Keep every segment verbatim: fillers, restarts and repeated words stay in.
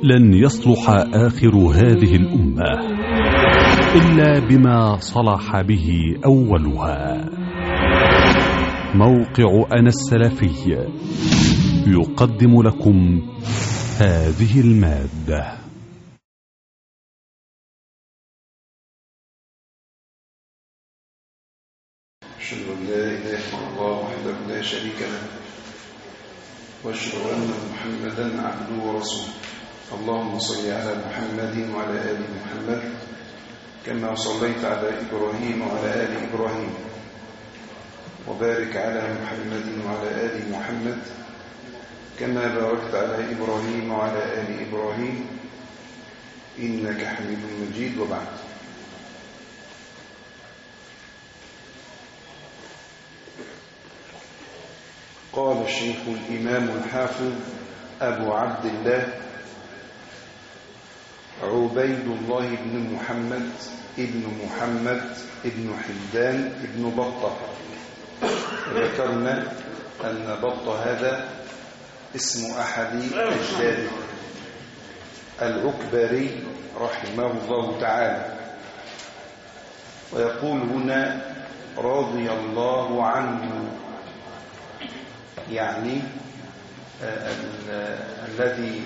لن يصلح آخر هذه الأمة إلا بما صلح به أولها. موقع أنا السلفي يقدم لكم هذه المادة. أشهد أن لا إله إلا الله وحده لا شريك له وأشهد أن محمدا عبده ورسوله. اللهم صل على محمد وعلى آل محمد كما صليت على إبراهيم وعلى آل إبراهيم، وبارك على محمد وعلى آل محمد كما باركت على إبراهيم وعلى آل إبراهيم إنك حميد مجيد. وبعد، قال الشيخ الإمام الحافظ أبو عبد الله عبيد الله بن محمد ابن محمد ابن حمدان ابن بطة. ذكرنا أن بطة هذا اسم أحد أجداده العكبري رحمه الله تعالى، ويقول هنا رضي الله عنه، يعني الذي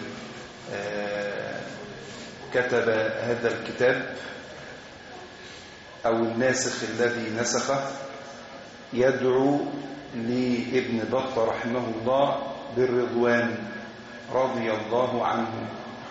كتب هذا الكتاب أو الناسخ الذي نسخه يدعو لابن بطة رحمه الله بالرضوان رضي الله عنه.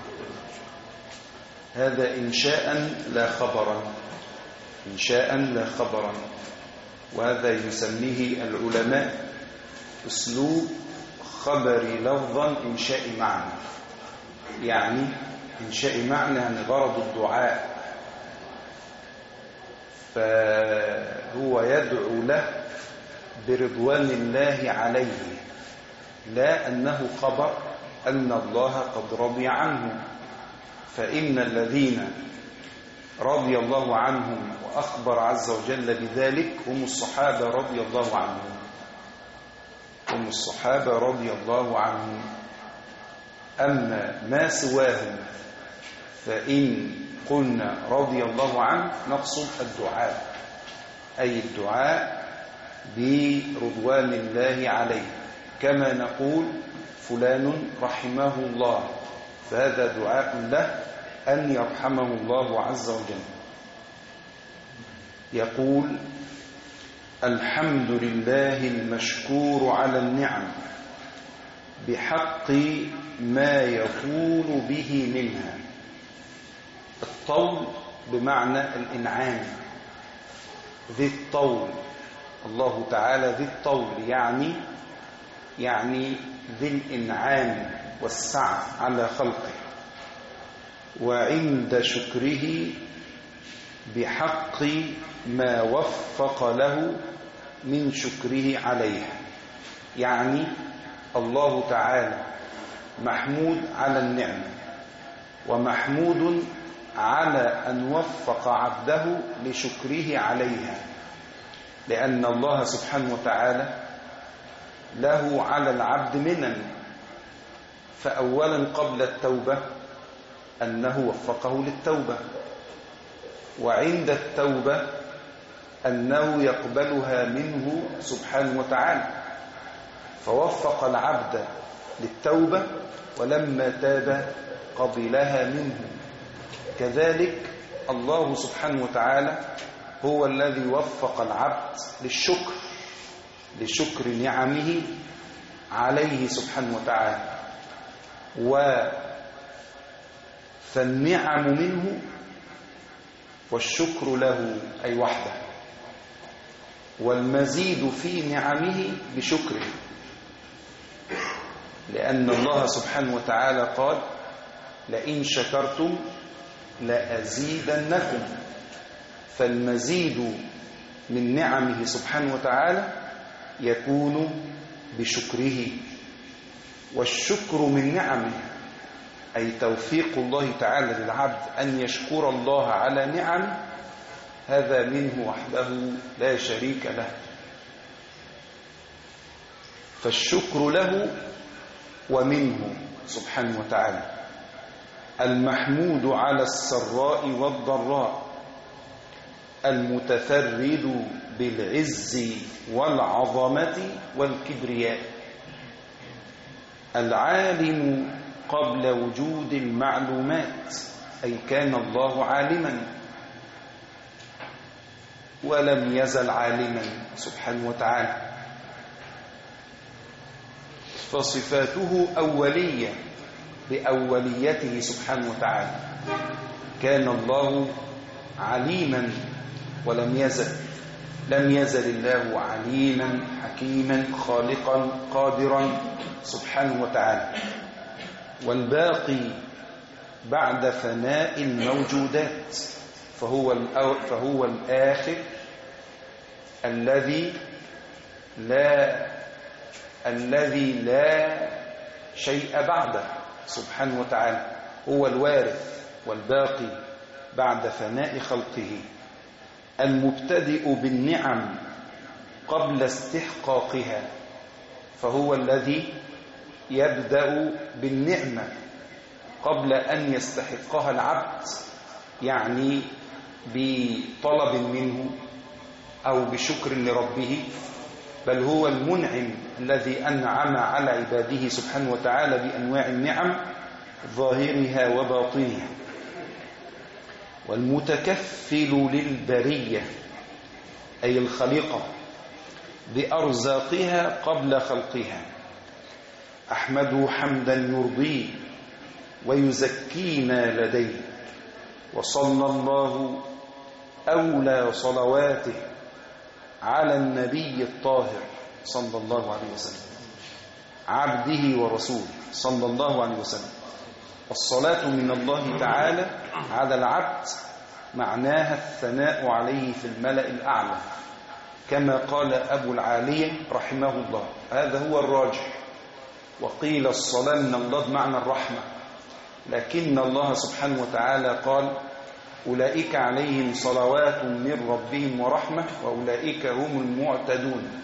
هذا إنشاء لا خبرا، إنشاء لا خبرا، وهذا يسميه العلماء أسلوب خبري لفظا إنشاء معنى. يعني إنشاء معنى يعني غرض الدعاء، فهو يدعو له برضوان الله عليه، لا أنه خبر أن الله قد رضي عنه. فإن الذين رضي الله عنهم وأخبر عز وجل بذلك هم الصحابة رضي الله عنهم، هم الصحابة رضي الله عنهم. أما ما سواهم فإن قلنا رضي الله عنه نقصد الدعاء، أي الدعاء برضوان الله عليه، كما نقول فلان رحمه الله، فهذا دعاء له أن يرحمه الله عز وجل. يقول الحمد لله المشكور على النعم بحق ما يكون به منها. الطول بمعنى الإنعام، ذي الطول، الله تعالى ذي الطول، يعني يعني ذي الإنعام والسعة على خلقه. وعند شكره بحق ما وفق له من شكره عليه، يعني الله تعالى محمود على النعمة، ومحمود على أن وفق عبده لشكره عليها، لأن الله سبحانه وتعالى له على العبد منن. فأولا قبل التوبة أنه وفقه للتوبة، وعند التوبة أنه يقبلها منه سبحانه وتعالى، فوفق العبد للتوبة ولما تاب قبلها منه. كذلك الله سبحانه وتعالى هو الذي وفق العبد للشكر، لشكر نعمه عليه سبحانه وتعالى. فالنعم منه والشكر له أي وحده، والمزيد في نعمه بشكره، لأن الله سبحانه وتعالى قال لئن شكرتم لأزيدنكم. فالمزيد من نعمه سبحانه وتعالى يكون بشكره، والشكر من نعمه أي توفيق الله تعالى للعبد أن يشكر الله على نعمه، هذا منه وحده لا شريك له. فالشكر له ومنه سبحانه وتعالى. المحمود على السراء والضراء، المتفرد بالعز والعظمة والكبرياء، العالم قبل وجود المعلومات، أي كان الله عالما ولم يزل عالما سبحانه وتعالى. فصفاته أولية بأوليته سبحانه وتعالى، كان الله عليما ولم يزل، لم يزل الله عليما حكيما خالقا قادرا سبحانه وتعالى. والباقي بعد فناء الموجودات، فهو فهو الآخر الذي لا الذي لا شيء بعده سبحانه وتعالى، هو الوارث والباقي بعد فناء خلقه، المبتدئ بالنعم قبل استحقاقها، فهو الذي يبدأ بالنعمة قبل أن يستحقها العبد، يعني بطلب منه أو بشكر لربه، بل هو المنعم الذي أنعم على عباده سبحانه وتعالى بأنواع النعم ظاهرها وباطنها، والمتكفل للبرية أي الخليقة بأرزاقها قبل خلقها. أحمده حمدا يرضيه ويزكينا لديه، وصلى الله أولى صلواته على النبي الطاهر صلى الله عليه وسلم عبده ورسوله صلى الله عليه وسلم. والصلاة من الله تعالى على العبد معناها الثناء عليه في الملأ الأعلى، كما قال أبو العالية رحمه الله، هذا هو الراجح. وقيل الصلاة من الله بمعنى الرحمة، لكن الله سبحانه وتعالى قال أولئك عليهم صلوات من ربهم ورحمة وأولئك هم المعتدون،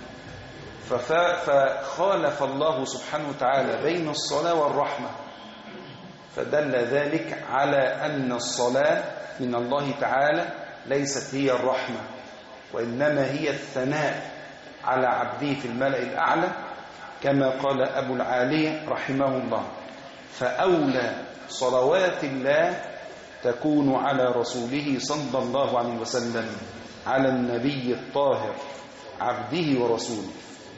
فخالف الله سبحانه وتعالى بين الصلاة والرحمة، فدل ذلك على أن الصلاة من الله تعالى ليست هي الرحمة، وإنما هي الثناء على عبده في الملأ الأعلى، كما قال أبو العالية رحمه الله. فأولى صلوات الله تكون على رسوله صلى الله عليه وسلم، على النبي الطاهر عبده ورسوله.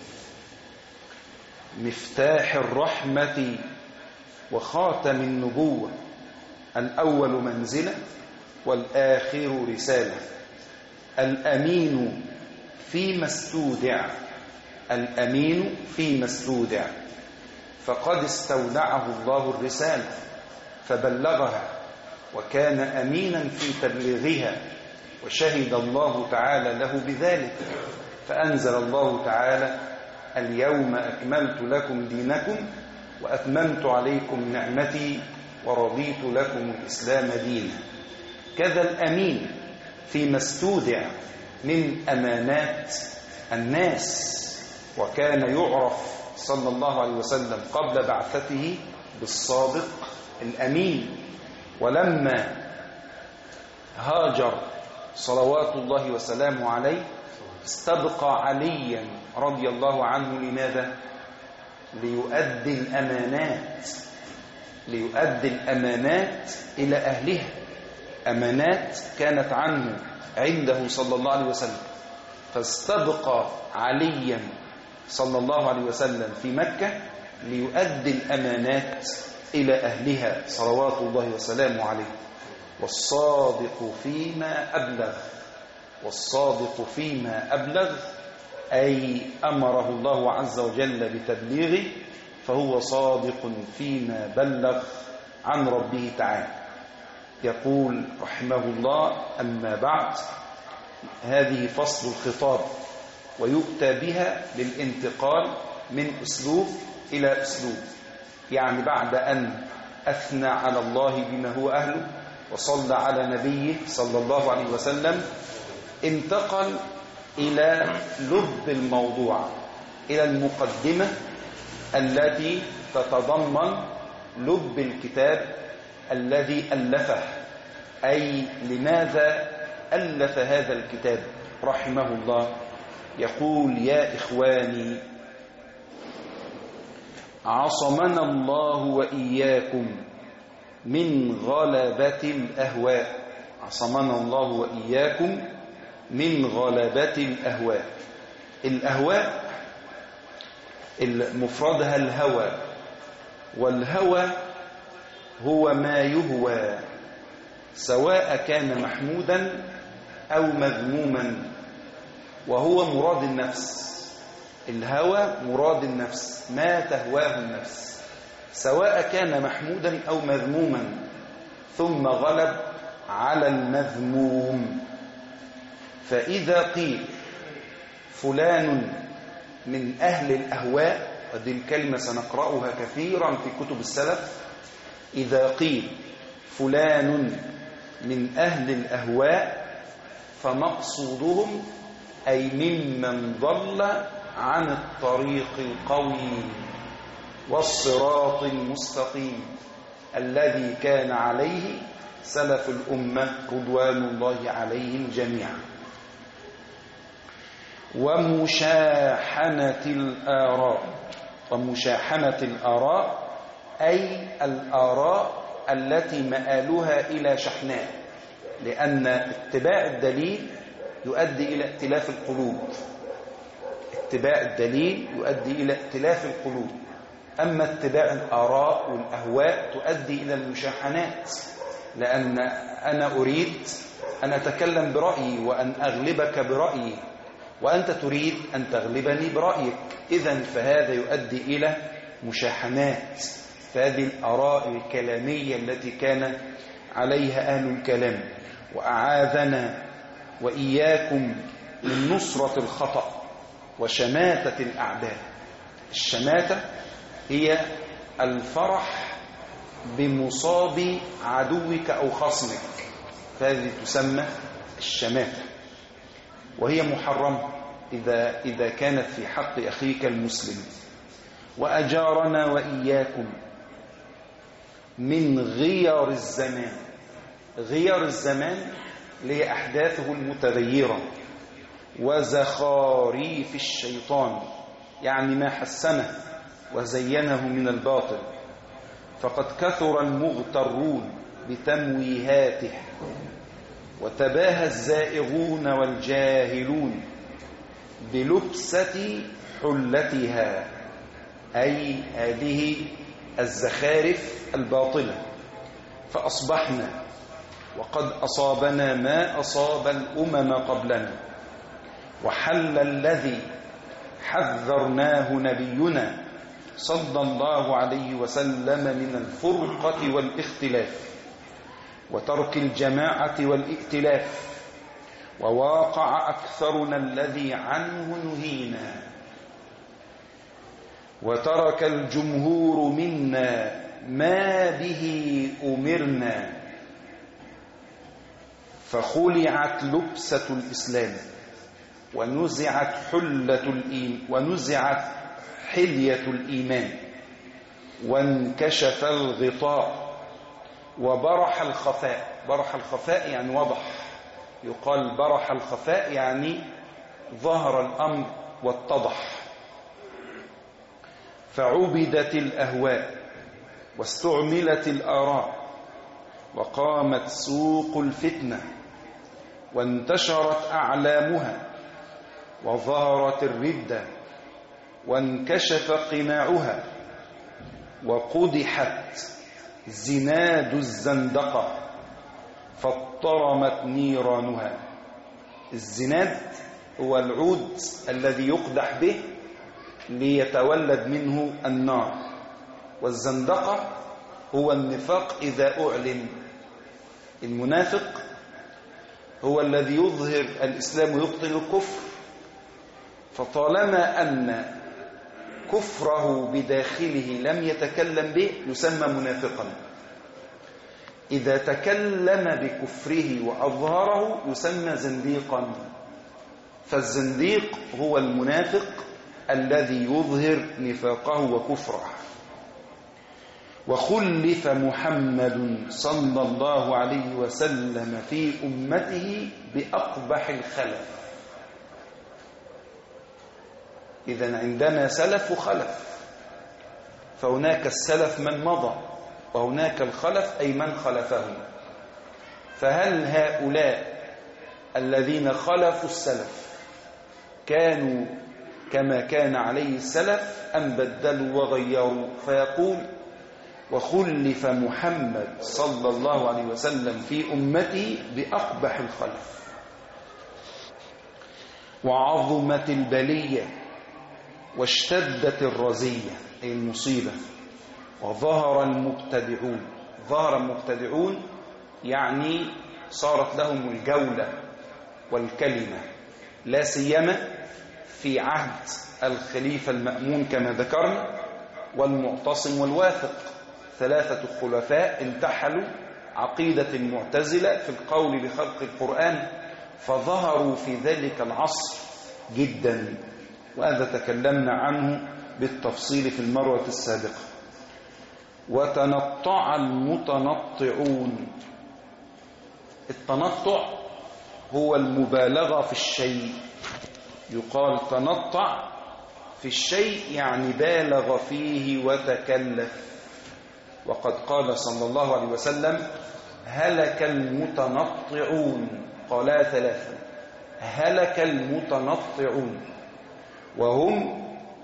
مفتاح الرحمة وخاتم النبوة، الأول منزلة والآخر رسالة، الأمين فيما استودع، الأمين فيما استودع، فقد استودعه الله الرسالة فبلغها وكان أمينا في تبليغها، وشهد الله تعالى له بذلك، فأنزل الله تعالى اليوم أكملت لكم دينكم وأتممت عليكم نعمتي ورضيت لكم الإسلام دينا. كذا الأمين فيما استودع من أمانات الناس، وكان يعرف صلى الله عليه وسلم قبل بعثته بالصادق الأمين. ولما هاجر صلوات الله وسلامه عليه استبقى عليا رضي الله عنه، لماذا؟ ليؤدي الأمانات ليؤدي الأمانات إلى أهلها، أمانات كانت عنه عنده صلى الله عليه وسلم، فاستبقى عليا صلى الله عليه وسلم في مكة ليؤدي الأمانات إلى أهلها صلوات الله وسلامه عليه. والصادق فيما أبلغ، والصادق فيما أبلغ أي أمره الله عز وجل بتبليغه، فهو صادق فيما بلغ عن ربه تعالى. يقول رحمه الله: أما بعد، هذه فصل الخطاب، ويؤتى بها للانتقال من أسلوب إلى أسلوب، يعني بعد أن أثنى على الله بما هو أهله وصلى على نبيه صلى الله عليه وسلم، انتقل إلى لب الموضوع، إلى المقدمة التي تتضمن لب الكتاب الذي ألفه، أي لماذا ألف هذا الكتاب رحمه الله. يقول: يا إخواني، عصمنا الله وإياكم من غلبة الأهواء. عصمنا الله وإياكم من غلبة الأهواء. الأهواء مفردها الهوى، والهوى هو ما يهوى، سواء كان محمودا أو مذموما، وهو مراد النفس. الهوى مراد النفس، ما تهواه النفس، سواء كان محمودا أو مذموما، ثم غلب على المذموم. فإذا قيل فلان من أهل الأهواء، هذه الكلمة سنقرأها كثيرا في كتب السلف، إذا قيل فلان من أهل الأهواء فمقصودهم أي ممن ضل عن الطريق القويم والصراط المستقيم الذي كان عليه سلف الأمة رضوان الله عليهم جميعا. ومشاحنة الآراء. ومشاحنة الآراء أي الآراء التي مآلها إلى شحناء، لأن اتباع الدليل يؤدي إلى ائتلاف القلوب. اتباع الدليل يؤدي إلى ائتلاف القلوب، أما اتباع الآراء والأهواء تؤدي إلى المشاحنات، لأن أنا أريد أن أتكلم برأيي وأن أغلبك برأيي، وأنت تريد أن تغلبني برأيك، إذن فهذا يؤدي إلى مشاحنات. فهذه الآراء الكلامية التي كان عليها أهل الكلام. وأعاذنا وإياكم من نصرة الخطأ وشماتة الأعداء. الشماتة هي الفرح بمصاب عدوك أو خصمك، فهذه تسمى الشماتة، وهي محرمة إذا, إذا كانت في حق أخيك المسلم. وأجارنا وإياكم من غير الزمان. غير الزمان اللي أحداثه المتغيرة، وزخاريف الشيطان يعني ما حسنه وزينه من الباطل. فقد كثر المغترون بتمويهاته، وتباهى الزائغون والجاهلون بلبسة حلتها، أي هذه الزخارف الباطلة. فأصبحنا وقد أصابنا ما أصاب الأمم قبلنا، وحل الذي حذرناه نبينا صلى الله عليه وسلم من الفرقة والاختلاف وترك الجماعة والائتلاف، وواقع أكثرنا الذي عنه نهينا، وترك الجمهور منا ما به أمرنا، فخلعت لبسة الإسلام ونزعت حلة الإيمان ونزعت حلية الإيمان، وانكشف الغطاء وبرح الخفاء. برح الخفاء يعني وضح، يقال برح الخفاء يعني ظهر الأمر واتضح. فعبدت الأهواء واستعملت الآراء، وقامت سوق الفتنة، وانتشرت أعلامها، وظهرت الردة، وانكشف قناعها، وقدحت زناد الزندقة، فاضطرمت نيرانها. الزناد هو العود الذي يقدح به ليتولد منه النار، والزندقة هو النفاق إذا أعلن. المنافق هو الذي يظهر الإسلام ويبطن الكفر، فطالما أن كفره بداخله لم يتكلم به يسمى منافقا. إذا تكلم بكفره وأظهره يسمى زنديقا. فالزنديق هو المنافق الذي يظهر نفاقه وكفره. وخلف محمد صلى الله عليه وسلم في أمته بأقبح الخلف. إذن عندنا سلف وخلف، فهناك السلف من مضى وهناك الخلف أي من خلفهم. فهل هؤلاء الذين خلفوا السلف كانوا كما كان عليه السلف أم بدلوا وغيروا؟ فيقول وخلف محمد صلى الله عليه وسلم في أمته بأقبح الخلف، وعظمت البلية واشتدت الرزية أي المصيبة، وظهر المبتدعون. ظهر المبتدعون يعني صارت لهم الجولة والكلمة، لا سيما في عهد الخليفة المأمون كما ذكرنا، والمعتصم والواثق، ثلاثة خلفاء انتحلوا عقيدة المعتزلة في القول بخلق القرآن، فظهروا في ذلك العصر جدا، وهذا تكلمنا عنه بالتفصيل في المرة السابقة. وتنطع المتنطعون. التنطع هو المبالغة في الشيء، يقال تنطع في الشيء يعني بالغ فيه وتكلف. وقد قال صلى الله عليه وسلم هلك المتنطعون، قالا ثلاثا، هلك المتنطعون، وهم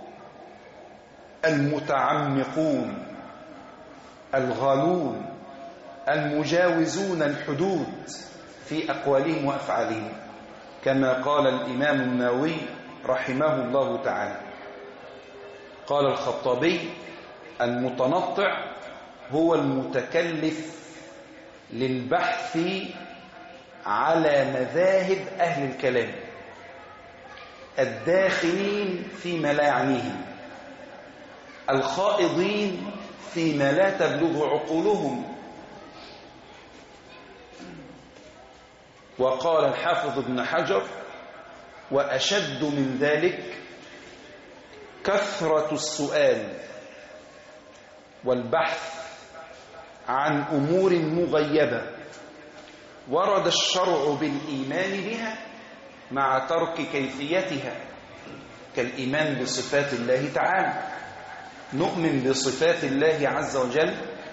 المتعمقون الغالون المجاوزون الحدود في أقوالهم وأفعالهم، كما قال الإمام النووي رحمه الله تعالى. قال الخطابي المتنطع هو المتكلف للبحث على مذاهب أهل الكلام الداخلين فيما لا يعنيهم، الخائضين فيما لا تبلغ عقولهم. وقال الحافظ ابن حجر وأشد من ذلك كثرة السؤال والبحث عن أمور مغيبة ورد الشرع بالإيمان بها مع ترك كيفيتها، كالإيمان بصفات الله تعالى. نؤمن بصفات الله عز وجل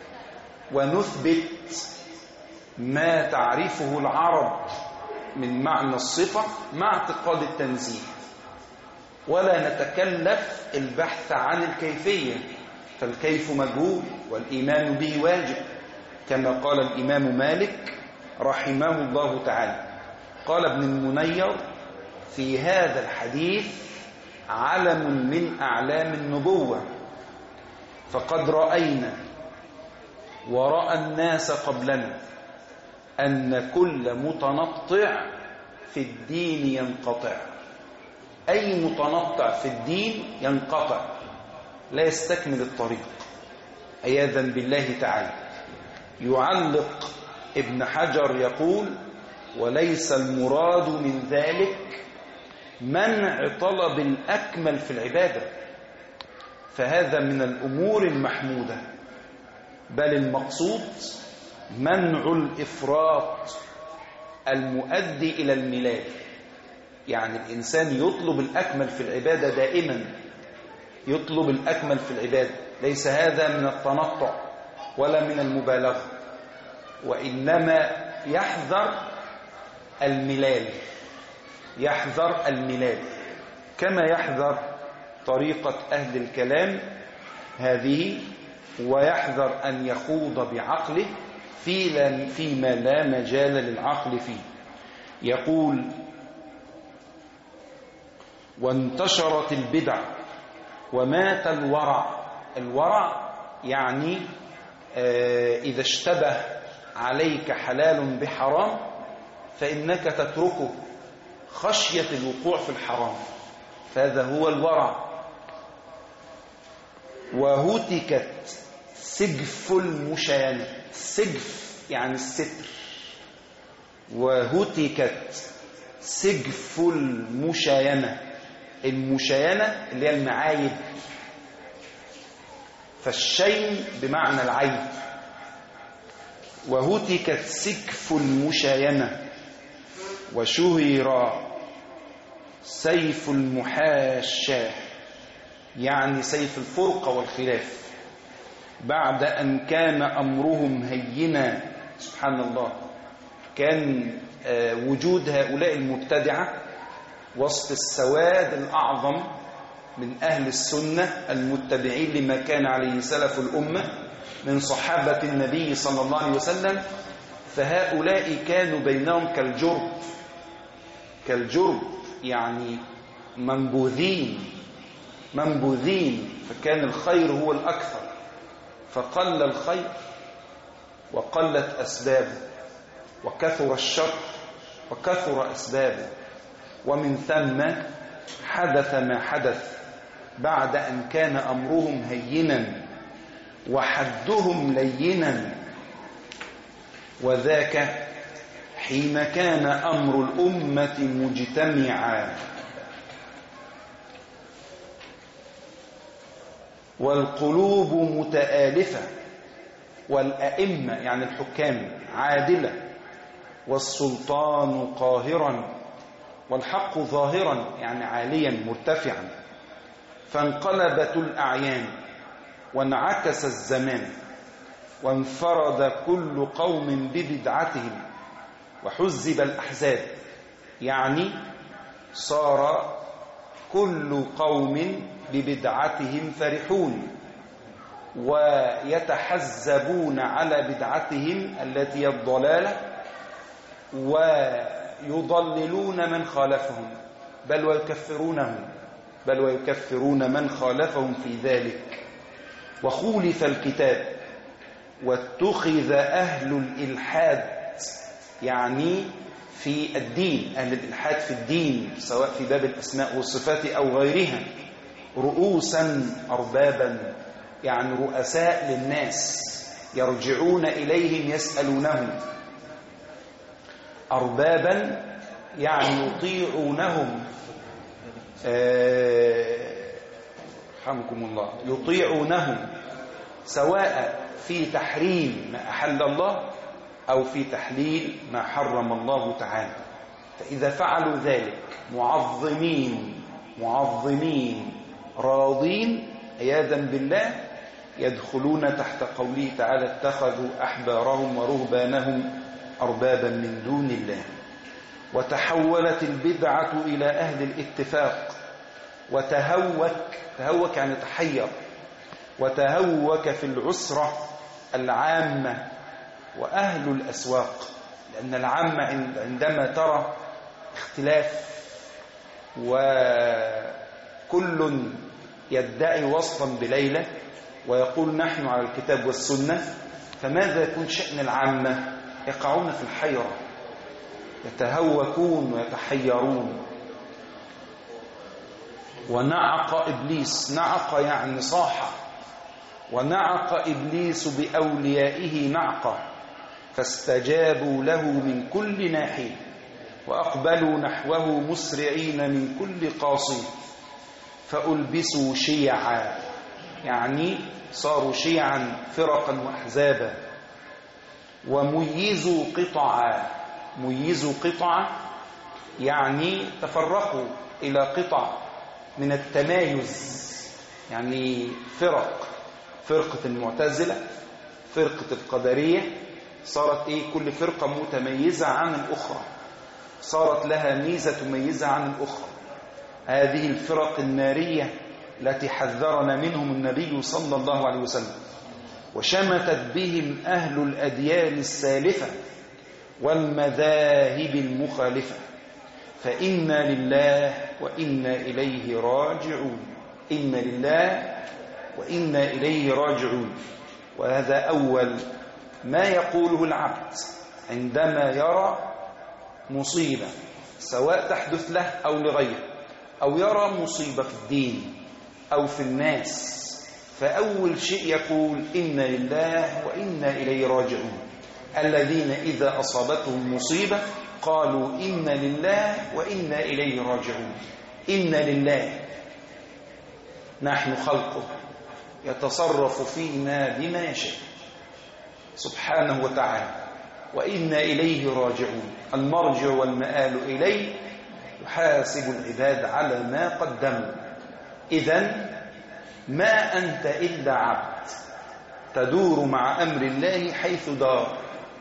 ونثبت ما تعرفه العرب من معنى الصفة مع اعتقاد التنزيه، ولا نتكلف البحث عن الكيفية، فالكيف مجهول والإيمان به واجب، كما قال الإمام مالك رحمه الله تعالى. قال ابن المنير في هذا الحديث علم من أعلام النبوة، فقد رأينا ورأى الناس قبلنا أن كل متنطع في الدين ينقطع. أي متنطع في الدين ينقطع، لا يستكمل الطريق عياذا بالله تعالى. يعلق ابن حجر يقول وليس المراد من ذلك منع طلب الأكمل في العبادة، فهذا من الأمور المحمودة، بل المقصود منع الإفراط المؤدي إلى الملال. يعني الإنسان يطلب الأكمل في العبادة دائما، يطلب الأكمل في العبادة، ليس هذا من التنطع ولا من المبالغة، وإنما يحذر الملال، يحذر الملال كما يحذر طريقة أهل الكلام هذه، ويحذر أن يخوض بعقله في فيما لا مجال للعقل فيه. يقول وانتشرت البدع ومات الورع. الورع يعني آه إذا اشتبه عليك حلال بحرام فإنك تتركه خشية الوقوع في الحرام، فهذا هو الورع. وهتكت سجف المشاينة، سجف يعني الستر، وهتكت سجف المشاينة، المشاينة اللي هي المعايب، فالشين بمعنى العين. وهتكت سكف المشاينة وشهر سيف المحاشاة، يعني سيف الفرقة والخلاف، بعد أن كان أمرهم هينا. سبحان الله، كان وجود هؤلاء المبتدعة وسط السواد الأعظم من أهل السنة المتبعين لما كان عليه سلف الأمة من صحابة النبي صلى الله عليه وسلم، فهؤلاء كانوا بينهم كالجرب كالجرب يعني منبوذين منبوذين فكان الخير هو الأكثر، فقل الخير وقلت أسبابه، وكثر الشر وكثر أسبابه، ومن ثم حدث ما حدث بعد أن كان أمرهم هينا وحدهم لينا. وذاك حين كان أمر الأمة مجتمعا والقلوب متآلفة، والأئمة يعني الحكام عادلة، والسلطان قاهرا، والحق ظاهرا يعني عاليا مرتفعا، فانقلبت الأعيان وانعكس الزمان، وانفرد كل قوم ببدعتهم، وحزب الأحزاب، يعني صار كل قوم ببدعتهم فرحون ويتحزبون على بدعتهم التي هي الضلالة، ويضللون من خالفهم بل ويكفرونهم بل ويكفرون من خالفهم في ذلك. وخولف الكتاب واتخذ أهل الإلحاد، يعني في الدين، أهل الإلحاد في الدين سواء في باب الأسماء والصفات أو غيرها، رؤوسا أربابا، يعني رؤساء للناس يرجعون إليهم يسألونهم، أربابا يعني يطيعونهم، رحمكم الله، يطيعونهم سواء في تحريم ما أحل الله أو في تحليل ما حرم الله تعالى. فإذا فعلوا ذلك معظمين معظمين راضين عياذا بالله، يدخلون تحت قوله تعالى: اتخذوا أحبارهم ورهبانهم أربابا من دون الله. وتحولت البدعة إلى أهل الاتفاق، وتهوك تهوك يعني تحير، وتهوك في العسرة العامة وأهل الأسواق، لأن العامة عندما ترى اختلاف وكل يدعي وصفا بليلة ويقول نحن على الكتاب والسنة، فماذا يكون شأن العامة؟ يقعون في الحيرة، يتهوكون ويتحيرون. ونعق إبليس، نعق يعني صاح، ونعق إبليس بأوليائه نعقة، فاستجابوا له من كل ناحية، وأقبلوا نحوه مسرعين من كل قاصد، فألبسوا شيعا، يعني صاروا شيعا فرقا وأحزابا. وميزوا قطعا، ميزوا قطعا يعني تفرقوا إلى قطع من التمايز، يعني فرق، فرقة المعتزلة، فرقة القدرية، صارت إيه؟ كل فرقة متميزة عن الأخرى، صارت لها ميزة تميزها عن الأخرى. هذه الفرق النارية التي حذرنا منهم النبي صلى الله عليه وسلم، وشمتت بهم أهل الأديان السالفة والمذاهب المخالفة. فإنا لله وإنا إليه راجعون، إنا لله وإنا إليه راجعون. وهذا أول ما يقوله العبد عندما يرى مصيبة سواء تحدث له أو لغيره، أو يرى مصيبة في الدين أو في الناس، فأول شيء يقول إنا لله وإنا إليه راجعون. الذين إذا أصابتهم مصيبة قالوا إنا لله وإنا إليه راجعون. إنا لله، نحن خلقه يتصرف فينا بما يشاء سبحانه وتعالى، وإنا إليه راجعون. المرجع والمآل إليه، يحاسب العباد على ما قدموا. إذن ما أنت إلا عبد تدور مع أمر الله حيث دار،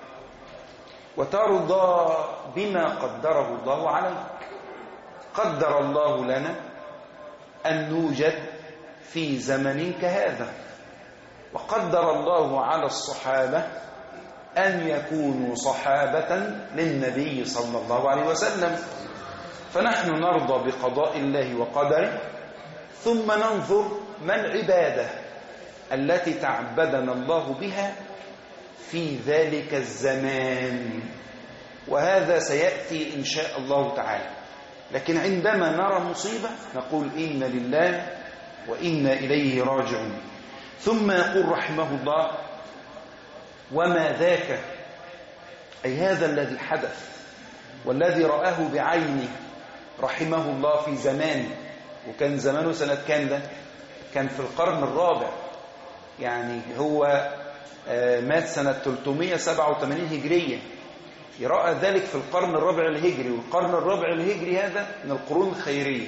وترضى بما قدره الله عليك. قدر الله لنا أن نوجد في زمن كهذا، وقدر الله على الصحابة أن يكونوا صحابة للنبي صلى الله عليه وسلم، فنحن نرضى بقضاء الله وقدره، ثم ننظر ما العبادة التي تعبدنا الله بها في ذلك الزمان، وهذا سيأتي إن شاء الله تعالى. لكن عندما نرى مصيبة نقول إنا لله وإنا إليه راجعون. ثم يقول رحمه الله: وما ذاك، أي هذا الذي حدث والذي رآه بعينه رحمه الله في زمانه، وكان زمانه سنة كام ده؟ كان في القرن الرابع، يعني هو مات سنة ثلاثمائة وسبعة وثمانين هجرية، رأى ذلك في القرن الرابع الهجري، والقرن الرابع الهجري هذا من القرون الخيرية،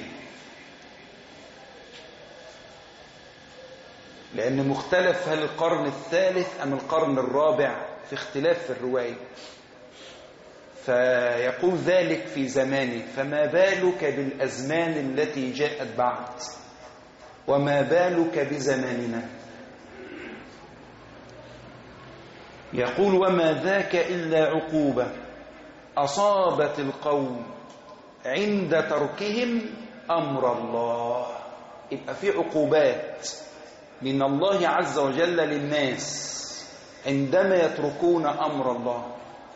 لأن مختلف هل القرن الثالث أم القرن الرابع، في اختلاف في الرواية. فيقول ذلك في زمانه، فما بالك بالأزمان التي جاءت بعد، وما بالك بزماننا. يقول: وما ذاك إلا عقوبة أصابت القوم عند تركهم أمر الله. يبقى في عقوبات من الله عز وجل للناس عندما يتركون أمر الله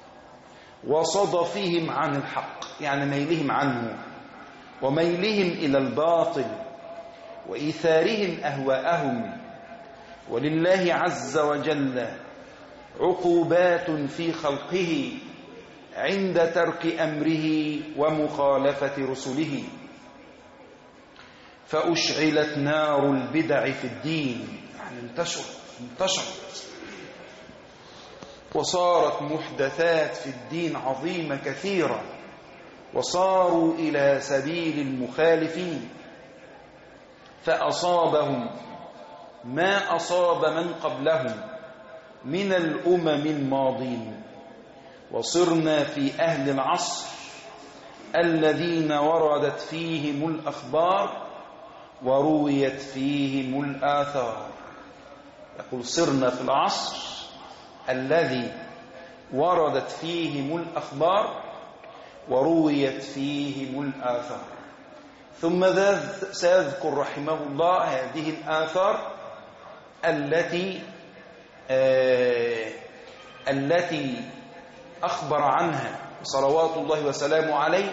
وصدفهم عن الحق، يعني ميلهم عنه وميلهم إلى الباطل وإيثارهم أهواءهم. ولله عز وجل عقوبات في خلقه عند ترك أمره ومخالفة رسله. فأشعلت نار البدع في الدين، يعني انتشرت انتشرت وصارت محدثات في الدين عظيمة كثيرة، وصاروا إلى سبيل المخالفين، فأصابهم ما أصاب من قبلهم من الأمم الماضين، وصرنا في أهل العصر الذين وردت فيهم الأخبار ورويت فيهم الآثار. يقول: صرنا في العصر الذي وردت فيهم الأخبار ورويت فيهم الآثار. ثم سيذكر رحمه الله هذه الآثار التي آه التي أخبر عنها صلوات الله وسلامه عليه،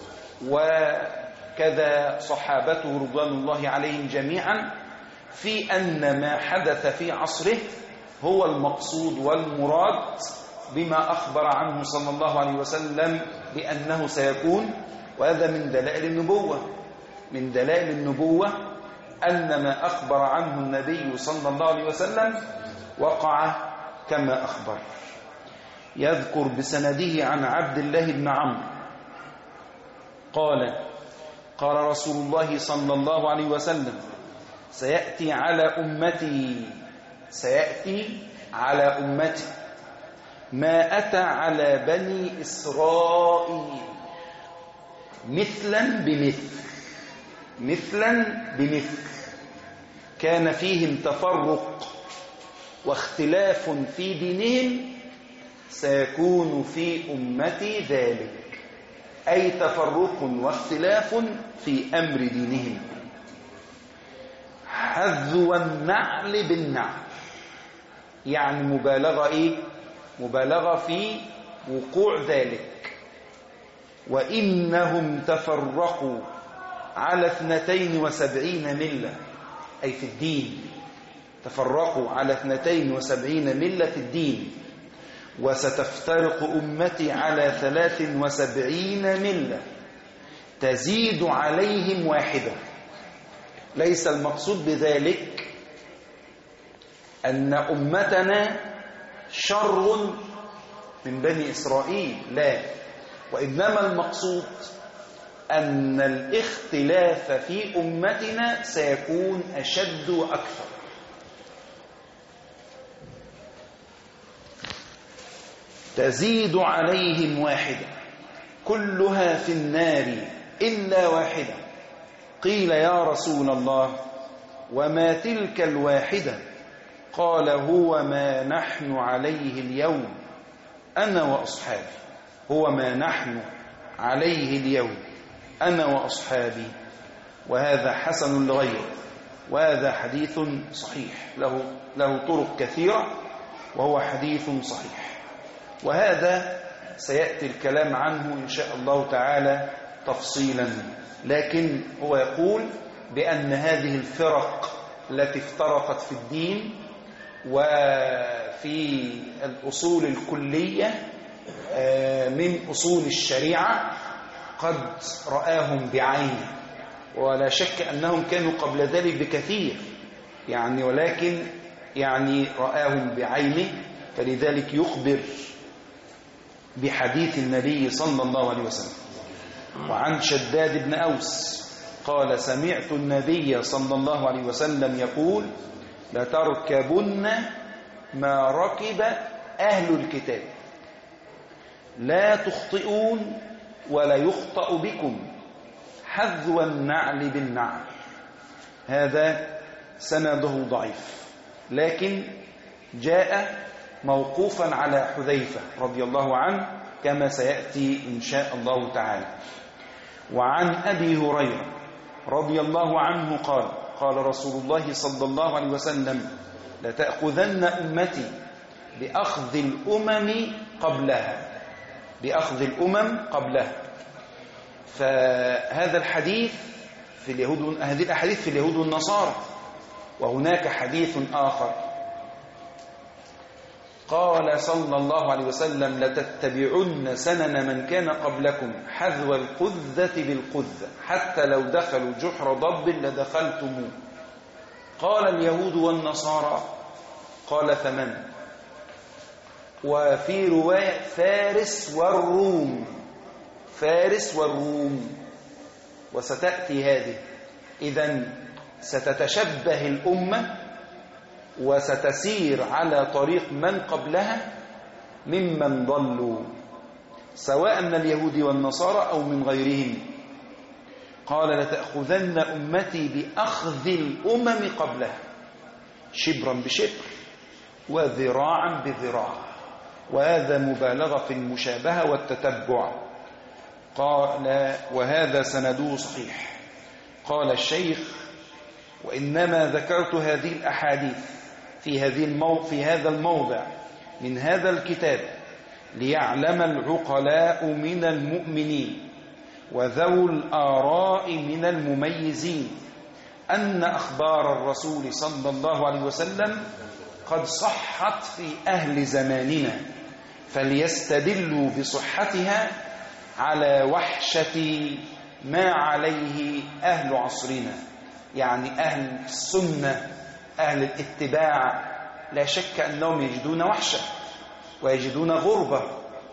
وكذا صحابته رضوان الله عليهم جميعا، في أن ما حدث في عصره هو المقصود والمراد بما أخبر عنه صلى الله عليه وسلم بأنه سيكون. وهذا من دلائل النبوة، من دلائل النبوة أن ما أخبر عنه النبي صلى الله عليه وسلم وقع كما أخبر. يذكر بسنده عن عبد الله بن عمرو قال: قال رسول الله صلى الله عليه وسلم: سيأتي على أمتي سيأتي على أمتي ما أتى على بني إسرائيل مثلا بمثل مثلا بمثل كان فيهم تفرق واختلاف في دينهم، سيكون في أمتي ذلك، أي تفرق واختلاف في أمر دينهم. حذو النعل بالنعل، يعني مبالغة إيه؟ مبالغة في وقوع ذلك. وإنهم تفرقوا على اثنتين وسبعين ملة، أي في الدين، تفرقوا على اثنتين وسبعين ملة في الدين. وستفترق أمتي على ثلاث وسبعين ملة تزيد عليهم واحدة. ليس المقصود بذلك أن أمتنا شر من بني إسرائيل، لا، وإنما المقصود أن الاختلاف في أمتنا سيكون أشد وأكثر. تزيد عليهم واحدة كلها في النار إلا واحدة. قيل يا رسول الله وما تلك الواحدة؟ قال هو ما نحن عليه اليوم أنا وأصحابي. هو ما نحن عليه اليوم أنا وأصحابي. وهذا حسن لغيره، وهذا حديث صحيح له له طرق كثيرة، وهو حديث صحيح. وهذا سيأتي الكلام عنه إن شاء الله تعالى تفصيلا، لكن هو يقول بأن هذه الفرق التي افترقت في الدين وفي الأصول الكلية من أصول الشريعة قد رآهم بعينه، ولا شك أنهم كانوا قبل ذلك بكثير يعني، ولكن يعني رآهم بعينه، فلذلك يخبر بحديث النبي صلى الله عليه وسلم. وعن شداد بن أوس قال سمعت النبي صلى الله عليه وسلم يقول لتركبن ما ركب أهل الكتاب لا تخطئون ولا يخطأ بكم حذو النعل بالنعل. هذا سنده ضعيف، لكن جاء موقوفا على حذيفة رضي الله عنه كما سيأتي إن شاء الله تعالى. وعن أبي هريرة رضي الله عنه قال قال رسول الله صلى الله عليه وسلم لتأخذن أمتي بأخذ الأمم قبلها بأخذ الأمم قبلها. فهذا الحديث في اليهود، هذه الأحاديث في اليهود والنصارى. وهناك حديث آخر قال صلى الله عليه وسلم لتتبعن سنن من كان قبلكم حذو القذة بالقذة حتى لو دخلوا جحر ضب لدخلتموه. قال اليهود والنصارى قال فمن؟ وفي رواية فارس والروم فارس والروم وستأتي هذه. إذن ستتشبه الأمة وستسير على طريق من قبلها ممن ضلوا، سواء من اليهود والنصارى أو من غيرهم. قال لتأخذن أمتي بأخذ الأمم قبلها شبرا بشبر وذراعا بذراع، وهذا مبالغة في المشابهة والتتبع. قال وهذا سنده صحيح. قال الشيخ وإنما ذكرت هذه الأحاديث في هذه المو... في هذا الموضع من هذا الكتاب ليعلم العقلاء من المؤمنين وذو الآراء من المميزين أن أخبار الرسول صلى الله عليه وسلم قد صحت في أهل زماننا، فليستدلوا بصحتها على وحشة ما عليه أهل عصرنا. يعني أهل السنة أهل الاتباع لا شك أنهم يجدون وحشة ويجدون غربة،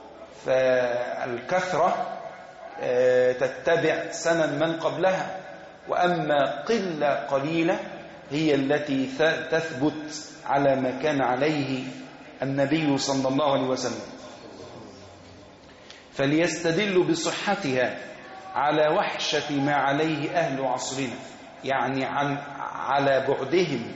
فالكثرة تتبع سنن من قبلها، وأما قلة قليلة هي التي تثبت على ما كان عليه النبي صلى الله عليه وسلم. فليستدلوا بصحتها على وحشة ما عليه أهل عصرنا، يعني عن على بعدهم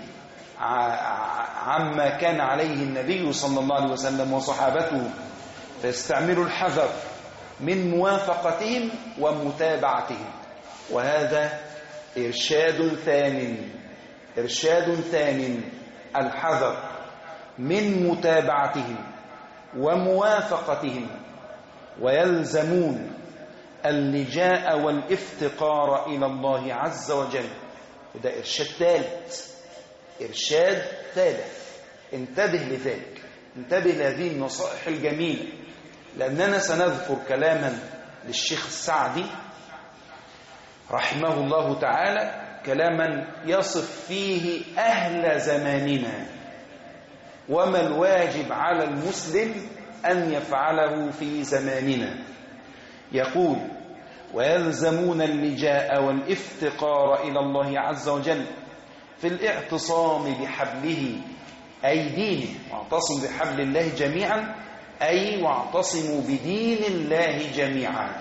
عما كان عليه النبي صلى الله عليه وسلم وصحابته، فيستعملوا الحذر من موافقتهم ومتابعتهم. وهذا إرشاد ثانٍ إرشاد ثانٍ الحذر من متابعتهم وموافقتهم، ويلزمون اللجاء والافتقار إلى الله عز وجل. وده إرشاد ثالث إرشاد ثالث انتبه لذلك، انتبه لهذه النصائح الجميلة، لأننا سنذكر كلاما للشيخ السعدي رحمه الله تعالى، كلاما يصف فيه أهل زماننا وما الواجب على المسلم أن يفعله في زماننا. يقول: ويلزمون اللجاء والافتقار إلى الله عز وجل في الاعتصام بحبله أي دينه، واعتصموا بحبل الله جميعا أي واعتصموا بدين الله جميعا،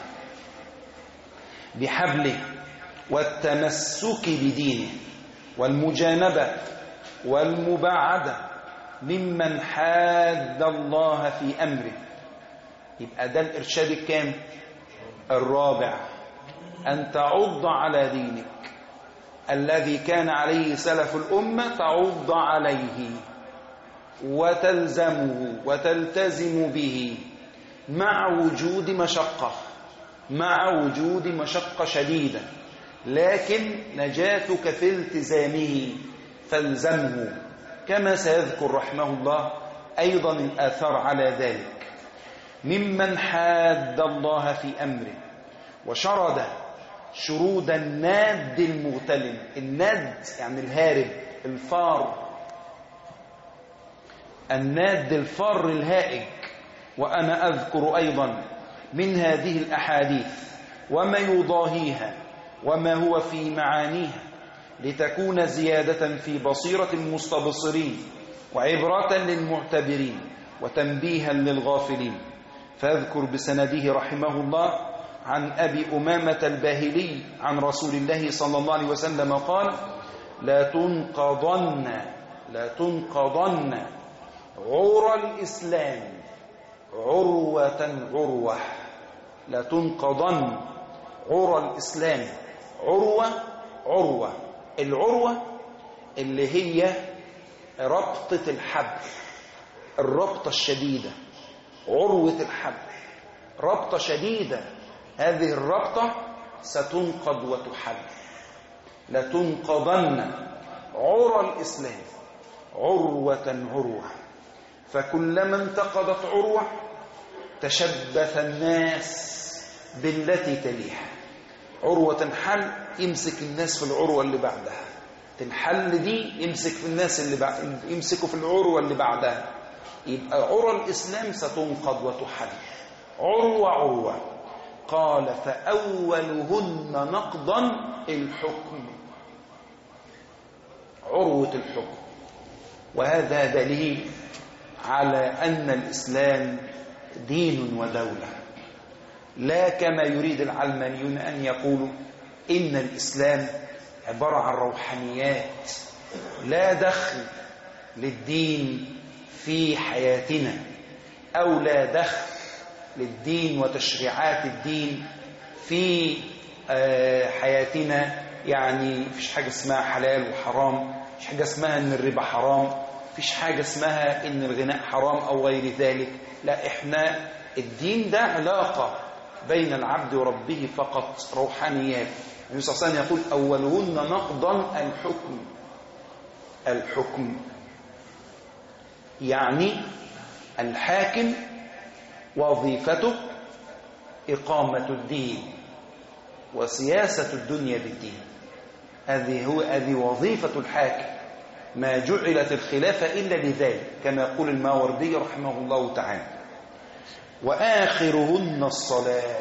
بحبله والتمسك بدينه والمجانبة والمباعدة ممن حاد الله في أمره. يبقى ده الإرشاد الكام؟ الرابع، أن تعض على دينك الذي كان عليه سلف الأمة، تعض عليه وتلزمه وتلتزم به مع وجود مشقة، مع وجود مشقة شديدة، لكن نجاتك في التزامه فالزمه، كما سيذكر رحمه الله أيضا الآثار على ذلك. ممن حاد الله في أمره وشرد شرود الناد المغتلم. الناد يعني الهارب الفار، الناد الفار الهائج. وأنا أذكر أيضا من هذه الأحاديث وما يضاهيها وما هو في معانيها لتكون زيادة في بصيرة المستبصرين وعبرة للمعتبرين وتنبيها للغافلين. فاذكر بسنده رحمه الله عن أبي أمامة الباهلي عن رسول الله صلى الله عليه وسلم قال: لا تنقضن لا تنقضن عرى الإسلام عروة عروة. لا تنقضن عرى الإسلام عروة عروة. العروة اللي هي ربطة الحبل، الربطة الشديدة، عروة الحبل ربطة شديدة، هذه الربطة ستنقض وتحل. لتنقضن عرى الإسلام عروة عروة. فكلما انتقضت عروة تشبث الناس بالتي تليها. عروة تنحل يمسك الناس في العروة اللي بعدها، تنحل دي يمسك في الناس اللي بعد يمسكوا في العروة اللي بعدها. يبقى عرى الإسلام ستنقض وتحل عروة عروة. قال: فأولهن نقضا الحكم، عروة الحكم. وهذا دليل على أن الإسلام دين ودولة، لا كما يريد العلمانيون أن يقولوا إن الإسلام عبارة عن روحانيات لا دخل للدين في حياتنا، أو لا دخل للدين وتشريعات الدين في حياتنا. يعني مفيش حاجة اسمها حلال وحرام، مفيش حاجة اسمها ان الربا حرام، مفيش حاجة اسمها ان الغناء حرام او غير ذلك. لا، احنا الدين ده علاقة بين العبد وربه فقط، روحانيات. النبي صلى الله عليه وسلم يقول: أولهن نقضا الحكم. الحكم يعني الحاكم وظيفته إقامة الدين وسياسة الدنيا بالدين. هذه هو هذه وظيفة الحاكم، ما جعلت الخلافة إلا لذلك، كما يقول الماوردي رحمه الله تعالى. وآخرهن الصلاة،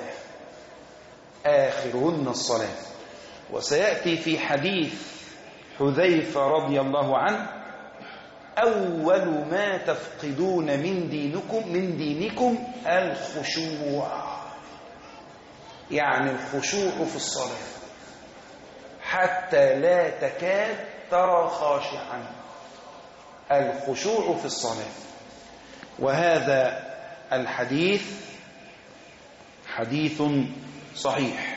آخرهن الصلاة. وسيأتي في حديث حذيفة رضي الله عنه: أول ما تفقدون من دينكم من دينكم الخشوع. يعني الخشوع في الصلاة حتى لا تكاد ترى خاشعا، الخشوع في الصلاة. وهذا الحديث حديث صحيح.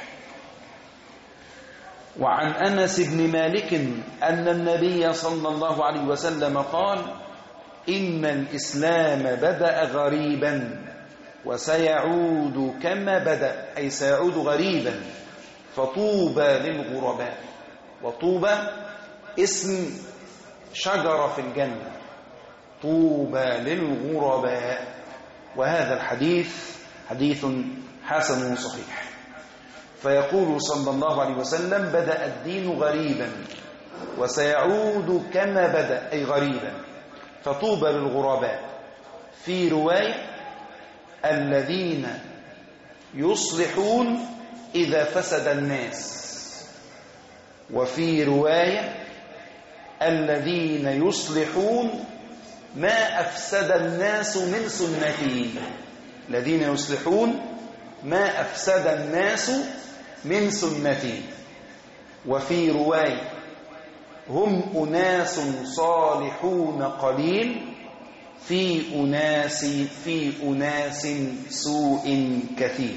وعن أنس بن مالك أن النبي صلى الله عليه وسلم قال: إن الإسلام بدأ غريبا وسيعود كما بدأ، أي سيعود غريبا، فطوبى للغرباء. وطوبى اسم شجرة في الجنة، طوبى للغرباء. وهذا الحديث حديث حسن صحيح. فيقول صلى الله عليه وسلم: بدأ الدين غريبا وسيعود كما بدأ، أي غريبا، فطوبى للغرباء. في رواية الذين يصلحون إذا فسد الناس، وفي رواية الذين يصلحون ما أفسد الناس من سنتي. الذين يصلحون ما أفسد الناس من سنتي. وفي رواية هم أناس صالحون قليل في أناس في أناس سوء كثير.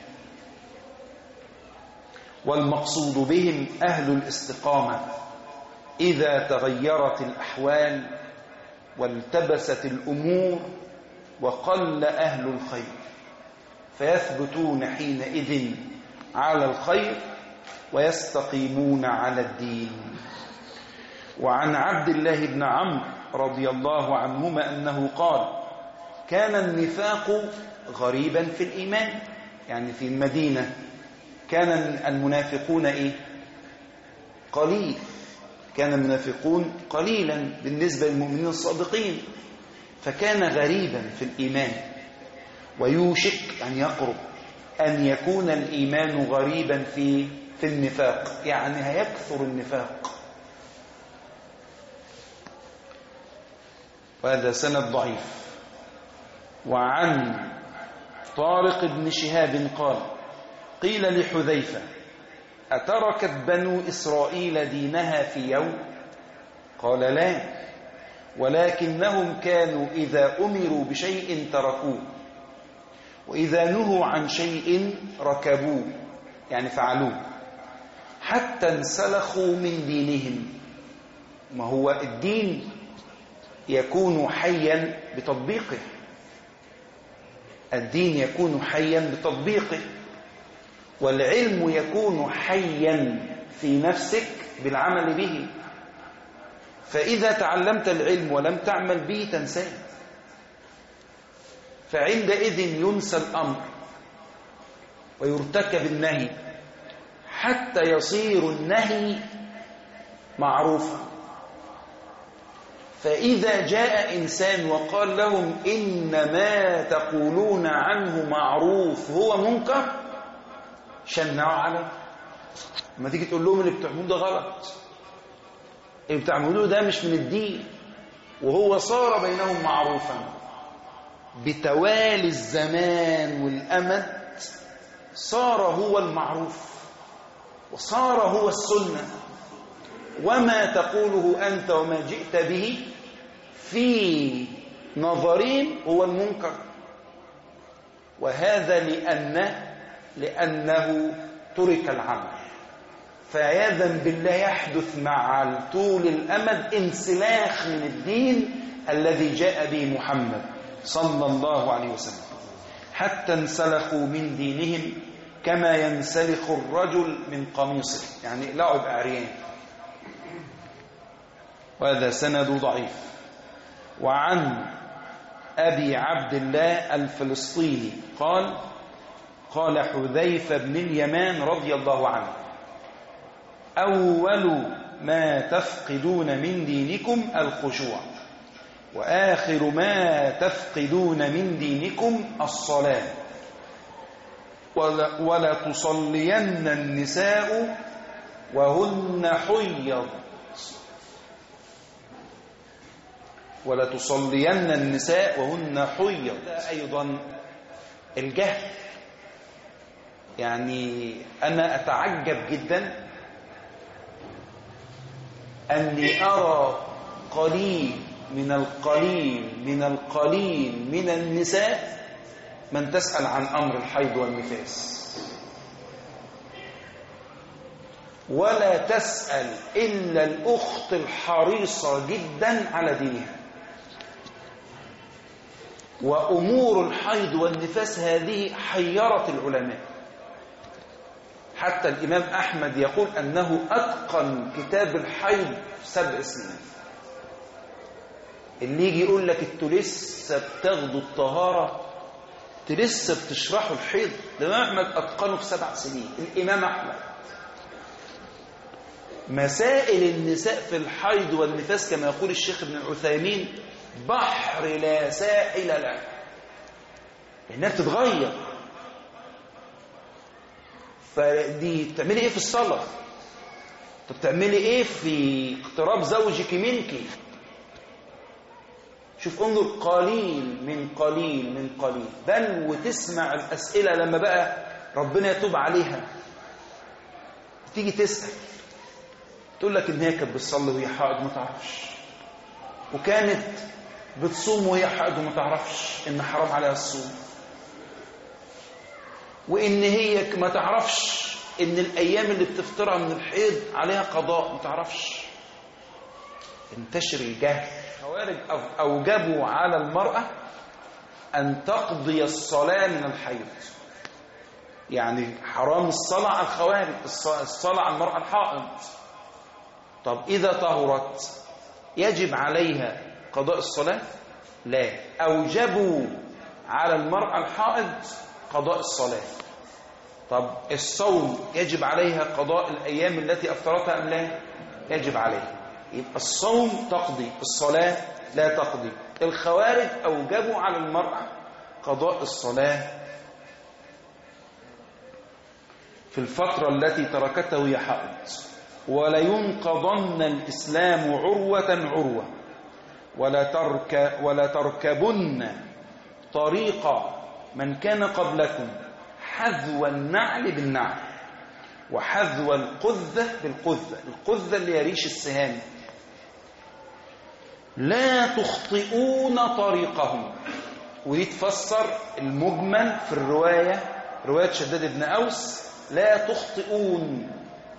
والمقصود بهم أهل الاستقامة إذا تغيرت الأحوال والتبست الأمور وقل أهل الخير، فيثبتون حينئذ على الخير ويستقيمون على الدين. وعن عبد الله بن عمرو رضي الله عنهما أنه قال: كان النفاق غريبا في الإيمان، يعني في المدينة كان المنافقون إيه؟ قليل، كان المنافقون قليلا بالنسبة للمؤمنين الصادقين، فكان غريبا في الإيمان، ويوشك أن يقرب أن يكون الإيمان غريبا في في النفاق، يعني هيكثر النفاق. وهذا سند ضعيف. وعن طارق بن شهاب قال: قيل لحذيفة: أتركت بنو إسرائيل دينها في يوم؟ قال: لا، ولكنهم كانوا إذا أمروا بشيء تركوه، وإذا نهوا عن شيء ركبوه، يعني فعلوه، حتى انسلخوا من دينهم. ما هو الدين يكون حيا بتطبيقه، الدين يكون حيا بتطبيقه، والعلم يكون حيا في نفسك بالعمل به. فإذا تعلمت العلم ولم تعمل به تنساه، فعندئذ ينسى الأمر ويرتكب النهي حتى يصير النهي معروفا. فإذا جاء إنسان وقال لهم إن ما تقولون عنه معروف هو منكر، شنعوا عليه. لما تيجي تقول لهم اللي بتعملوه ده غلط، اللي بتعملوه ده مش من الدين، وهو صار بينهم معروفا. بتوالي الزمان والأمد صار هو المعروف وصار هو السنة، وما تقوله أنت وما جئت به في نظرين هو المنكر. وهذا لأن لأنه ترك العمل، فعياذا بالله يحدث مع طول الأمد انسلاخ من الدين الذي جاء به محمد صلى الله عليه وسلم، حتى انسلخوا من دينهم كما ينسلخ الرجل من قميصه، يعني لعب عريان. وهذا سند ضعيف. وعن أبي عبد الله الفلسطيني قال: قال حذيفة بن اليمان رضي الله عنه: أول ما تفقدون من دينكم الخشوع، وآخر ما تفقدون من دينكم الصلاة، ولا, ولا تصلين النساء وهن حيض ولا تصلين النساء وهن حيض. أيضا الجهل، يعني أنا أتعجب جدا أني أرى قليل من القليل من القليل من النساء من تسأل عن أمر الحيض والنفاس، ولا تسأل إلا الأخت الحريصة جدا على دينها. وأمور الحيض والنفاس هذه حيرت العلماء، حتى الإمام أحمد يقول أنه أتقن كتاب الحيض في سبع سنين. اللي يجي يقول لك انتوا لسه بتاخدوا الطهارة، انتوا لسه بتشرحوا الحيض، الإمام أحمد أتقنه في سبع سنين. الإمام أحمد مسائل النساء في الحيض والنفاس كما يقول الشيخ ابن عثيمين بحر لا ساحل له، إنها بتتغير. فدي تعملي إيه في الصلاة؟ طب تعملي إيه في اقتراب زوجك منك؟ شوف انظر، قليل من قليل من قليل، بل وتسمع الأسئلة لما بقى ربنا يتوب عليها، تيجي تسأل تقول لك إن هي كانت بتصلي وهي حائض ما تعرفش، وكانت بتصوم وهي حائض وما تعرفش إن حرام عليها الصوم، وإن هي ما تعرفش إن الأيام اللي بتفطرها من الحيض عليها قضاء، ما تعرفش. انتشر الجهل. الخوارج أوجبوا على المرأة أن تقضي الصلاة من الحيض، يعني حرام الصلاة على الخوارج، الصلاة على المرأة الحائض. طب إذا طهرت يجب عليها قضاء الصلاة؟ لا، أوجبوا على المرأة الحائض قضاء الصلاة. طب الصوم يجب عليها قضاء الأيام التي أفطرتها أم لا؟ يجب عليها. يبقى الصوم تقضي، الصلاة لا تقضي. الخوارج أوجبوا على المرأة قضاء الصلاة في الفترة التي تركته هي حائض. ولينقضن الإسلام عروة عروة ولا ترك ولا تركبن طريق من كان قبلكم حذو النعل بالنعل وحذو القذة بالقذة. القذة اللي يريش السهام. لا تخطئون طريقهم. ودي تفسر المجمل في الرواية، رواية شداد بن أوس، لا تخطئون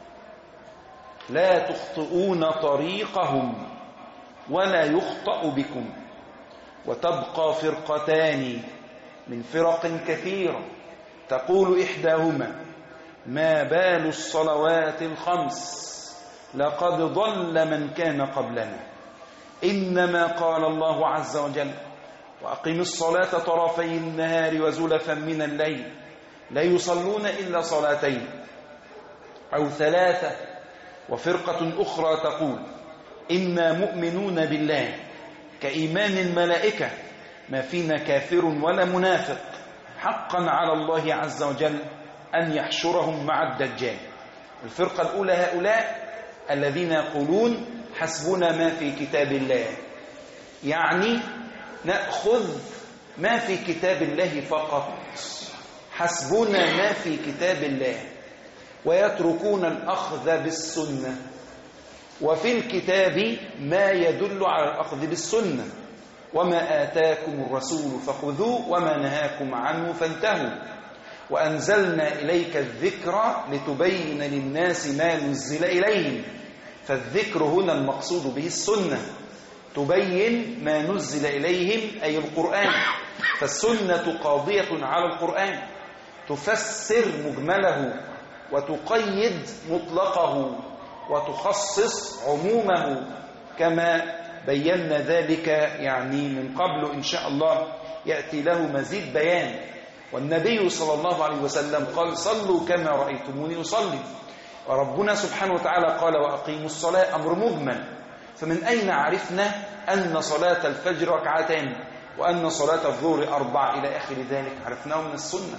لا تخطئون طريقهم ولا يخطأ بكم. وتبقى فرقتان من فرق كثيرة تقول إحداهما ما بال الصلوات الخمس لقد ضل من كان قبلنا، إنما قال الله عز وجل وأقم الصلاة طرفي النهار وزلفا من الليل لا يصلون إلا صلاتين أو ثلاثة. وفرقة أخرى تقول إنا مؤمنون بالله كإيمان الملائكة ما فينا كافر ولا منافق، حقا على الله عز وجل أن يحشرهم مع الدجال. الفرقة الأولى هؤلاء الذين يقولون حسبنا ما في كتاب الله، يعني نأخذ ما في كتاب الله فقط، حسبنا ما في كتاب الله، ويتركون الأخذ بالسنة. وفي الكتاب ما يدل على الأخذ بالسنة، وما آتاكم الرسول فخذوه وما نهاكم عنه فانتهوا. وأنزلنا إليك الذكر لتبين للناس ما نزل إليهم. فالذكر هنا المقصود به السنة، تبين ما نزل إليهم أي القرآن. فالسنة قاضية على القرآن، تفسر مجمله وتقيد مطلقه وتخصص عمومه، كما بينا ذلك يعني من قبل. إن شاء الله يأتي له مزيد بيان. والنبي صلى الله عليه وسلم قال صلوا كما رأيتموني أصلي، وربنا سبحانه وتعالى قال وأقيموا الصلاة، أمر مجمل. فمن أين عرفنا أن صلاة الفجر ركعتين وأن صلاة الظهر أربع إلى آخر ذلك؟ عرفناه من السنة.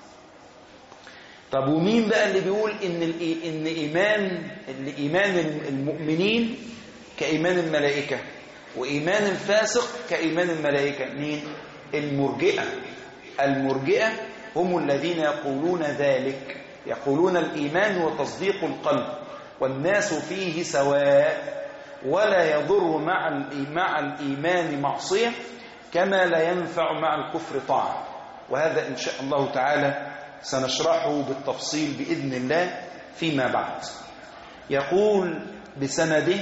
طب ومين بقى اللي بيقول إن إن إيمان إيمان المؤمنين كإيمان الملائكة وإيمان الفاسق كإيمان الملائكة؟ مين؟ المرجئة. المرجئة هم الذين يقولون ذلك، يقولون الإيمان وتصديق القلب والناس فيه سواء، ولا يضر مع مع الإيمان معصية كما لا ينفع مع الكفر طاعة. وهذا إن شاء الله تعالى سنشرحه بالتفصيل بإذن الله فيما بعد. يقول بسنده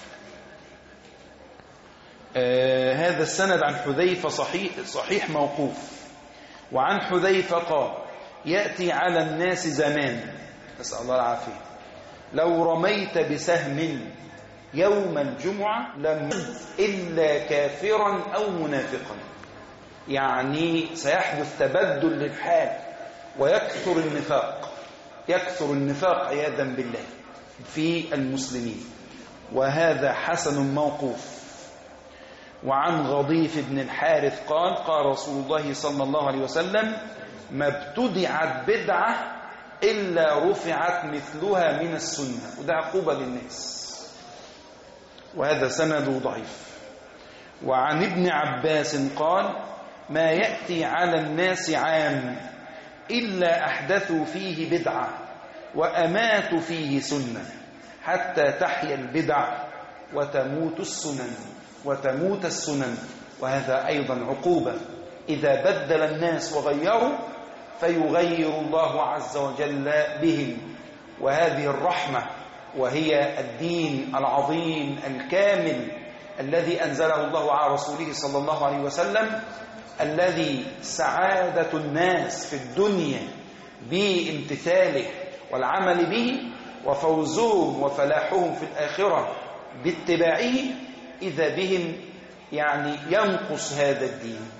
آه هذا السند عن حذيفة صحيح, صحيح موقوف. وعن حذيفة قال يأتي على الناس زمان، نسأل الله العافية، لو رميت بسهم يوم الجمعة لم إلا كافرا أو منافقا. يعني سيحدث تبدل للحال ويكثر النفاق، يكثر النفاق عياذا بالله في المسلمين. وهذا حسن موقوف. وعن غضيف بن الحارث قال قال رسول الله صلى الله عليه وسلم ما ابتدعت بدعة إلا رفعت مثلها من السنة. وده عقوبة للناس، وهذا سند ضعيف. وعن ابن عباس قال ما يأتي على الناس عام إلا أحدثوا فيه بدعة وأماتوا فيه سنة حتى تحيا البدع وتموت السنن وتموت السنن. وهذا أيضا عقوبة، إذا بدل الناس وغيروا فيغير الله عز وجل بهم. وهذه الرحمة وهي الدين العظيم الكامل الذي أنزله الله على رسوله صلى الله عليه وسلم، الذي سعادة الناس في الدنيا بامتثاله والعمل به، وفوزهم وفلاحهم في الآخرة باتباعه، إذا بهم يعني ينقص هذا الدين